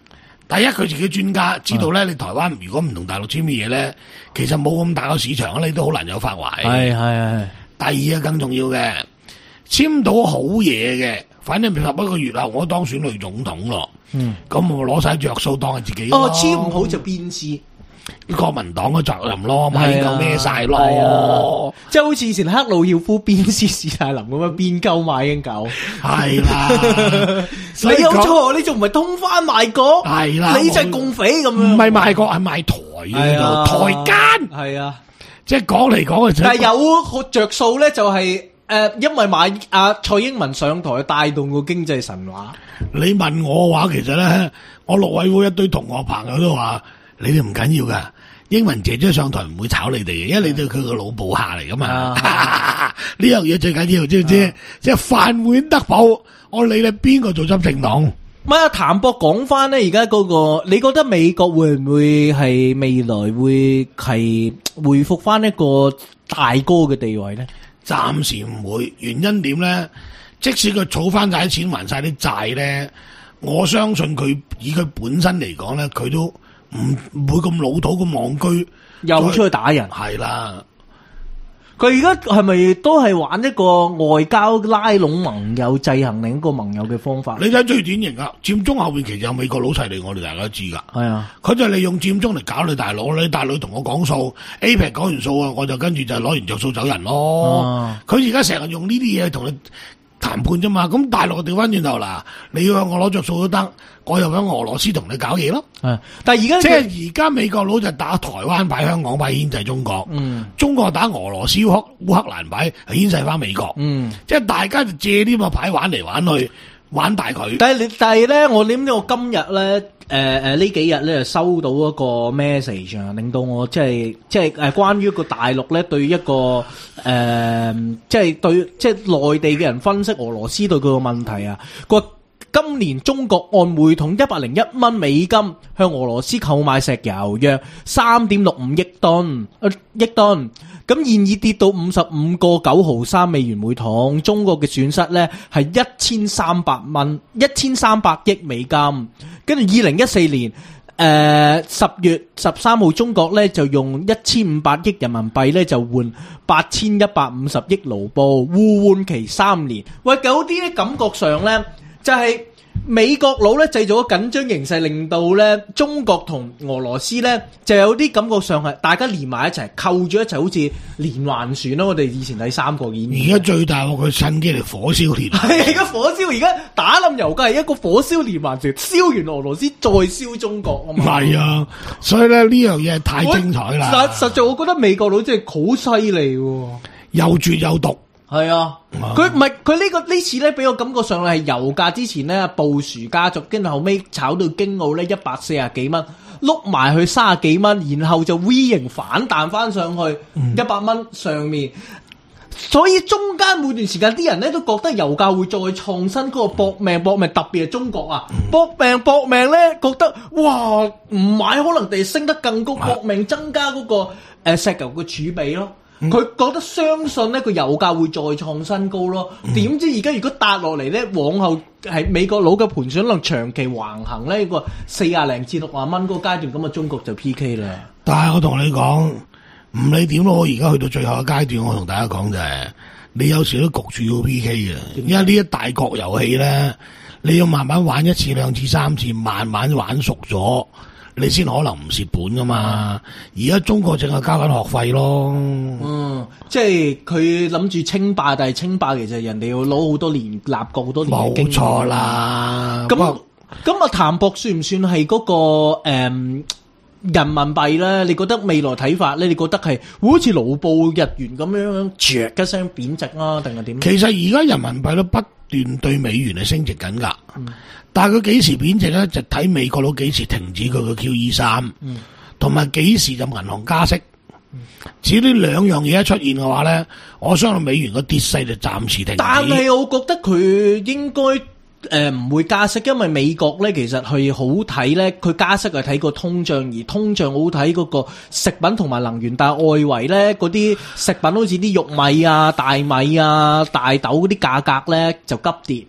第一佢自己專家知道咧，你台灣如果唔同大陸簽嘅嘢咧，其實冇咁大個市場，你都好難有發圍。 係係係。 第二個更重要嘅，簽到好嘢嘅，反正十一個月後我當選女總統咯。嗯，咁我攞晒着數當係自己。 哦，簽唔好就變質。 國民黨嘅責任咯，咪夠孭晒咯， 啊、即係好似以前克魯曉夫鞭屍史泰林咁樣鞭鳩馬英九， 係啦。 你有錯，你仲唔係通番賣國？ 係啦， 你就係共匪咁樣， 唔係賣國係賣台啊，台奸。 係啊， 即係講嚟講去， 但係有着數咧，就係、是、誒、呃，因為買阿、啊、蔡英文上台帶動個經濟神話。 你問我嘅話，其實咧，我陸委會一堆同學朋友都話。你哋唔緊要噶，英文姐姐上台唔會炒你哋嘅，因為你哋佢個老部下嚟噶嘛。呢樣嘢最緊要，知唔知？啊、即係飯碗得保，我理你邊個做執政黨。 唔係啊，譚博講翻咧，而家嗰個，你覺得美國會唔會係未來會係回復翻一個大哥嘅地位咧？ 暫時唔會，原因點咧？即使佢儲翻晒啲錢還晒啲債咧，我相信佢以佢本身嚟講咧，佢都。唔唔會咁老土咁戇居， 又出去打人。 係啦， 佢而家係咪都係玩一個外交拉攏盟友、制衡另一個盟友嘅方法？ 你睇最典型啊，佔中後邊其實有美國佬齊嚟，我哋大家都知噶。 係啊， 佢就利用佔中嚟搞你大佬，你大佬同我講數 ，A P E C 講完數啊，我就跟住就攞完着數走人咯。佢而家成日用呢啲嘢同你談判啫嘛，咁大陸調翻轉頭啦，你要向我攞着數都得，我又喺俄羅斯同你搞嘢咯。 係，但係而家即係而家美國佬就打台灣牌、香港牌牽制中國，嗯，中國打俄羅斯、烏克烏克蘭牌係牽制翻美國，嗯，即係大家就借呢個牌玩嚟玩去，玩大佢。 但係你但係咧，我諗我今日咧，誒誒呢幾日咧就收到一個 message 啊，令到我即係即係誒關於一個大陸咧對一個誒、呃、即係對即係內地嘅人分析俄羅斯對佢個問題啊，個今年中國按每桶一百零一蚊美金向俄羅斯購買石油約三點六五億噸，呃億噸。咁現已跌到五十五個九毫三美元每桶，中國嘅損失咧係一千三百蚊，一千三百億美金。跟住二零一四年，誒十月十三號，中國咧就用一千五百億人民幣咧就換八千一百五十億盧布，互換期三年。喂，有啲咧感覺上咧就係、是。美國佬咧製造咗緊張形勢，令到咧中國同俄羅斯咧就有啲感覺上係大家連埋一齊，扣住一齊，好似連環船咯。我哋以前睇三國演義， 而家最大鑊佢趁機嚟火燒連環。 係而家火燒，而家打冧油價係一個火燒連環船，燒完俄羅斯再燒中國啊嘛。 係啊，所以咧呢樣嘢太精彩啦。 實實在我覺得美國佬真係好犀利， 又絕又毒。 係啊，佢唔係佢呢個呢次咧，俾我感覺上係油價之前咧，布殊家族跟住後尾炒到京澳咧一百四十幾蚊，碌埋去三十幾蚊，然後就 V 型反彈翻上去一百蚊上面。嗯、所以中間每段時間啲人咧都覺得油價會再創新嗰個搏命搏命，特別係中國啊，搏命搏命咧覺得哇唔買可能地升得更高，搏命增加嗰個誒石油嘅儲備咯。佢、嗯、覺得相信咧個油價會再創新高咯，點、嗯、知而家如果跌落嚟咧，往後係美國佬嘅盤算可能長期橫行咧，個四廿零至六廿蚊嗰個階段，咁啊中國就 P K 啦。 但係我同你講，唔理點咯，我而家去到最後嘅階段，我同大家講就係、是，你有時都焗住要 P K 嘅，因為呢一大國遊戲咧，你要慢慢玩一次、兩次、三次，慢慢玩熟咗。你先可能唔蝕本噶嘛？而家中國淨係交緊學費咯。 嗯，即係佢諗住稱霸，但係稱霸其實人哋要攞好多年立國好多年嘅經驗。冇錯啦。咁咁啊，譚博算唔算係嗰、那個誒、嗯、人民幣咧？你覺得未來睇法咧？你覺得係會好似盧布日元咁樣啜一聲貶值啊？定係點？ 其實而家人民幣都不斷對美元係升值緊㗎。嗯，但係佢幾時貶值咧？就睇美國佬幾時停止佢嘅 Q E 三，同埋幾時就銀行加息。嗯、只要呢兩樣嘢一出現嘅話咧，我相信美元嘅跌勢就暫時停止。 但係我覺得佢應該誒唔會加息，因為美國咧其實係好睇咧，佢加息係睇個通脹，而通脹好睇嗰個食品同埋能源。但係外圍咧嗰啲食品好似啲玉米啊、大米啊、大豆嗰啲價格咧就急跌。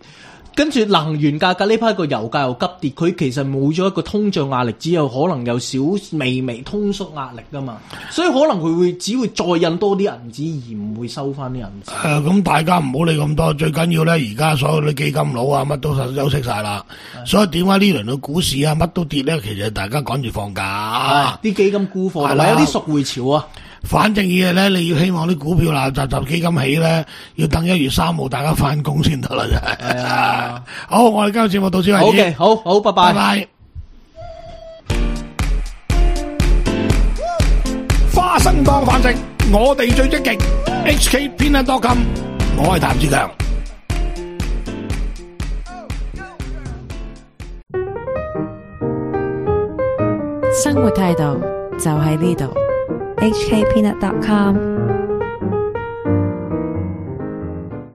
跟住能源價格呢批個油價又急跌，佢其實冇咗一個通脹壓力，只有可能有少微微通縮壓力噶嘛，所以可能佢會只會再印多啲銀紙，而唔會收翻啲銀紙。 誒、呃，咁大家唔好理咁多，最緊要咧，而家所有啲基金佬啊，乜都休息晒啦。所以點解呢輪嘅股市啊，乜都跌咧？其實大家趕住放假， 啲基金沽貨，係咪有啲贖回潮啊？ 反正嘢咧，你要希望啲股票啦，集集基金起咧，要等一月三號大家翻工先得啦，真係。係啊，好，我哋今日節目到此為止。 好嘅，好好，拜拜。 拜拜。花生當飯食，我哋最積極。H K Peanut dot com， 我係譚志強。 生活態度就喺呢度。 H K Peanut dot com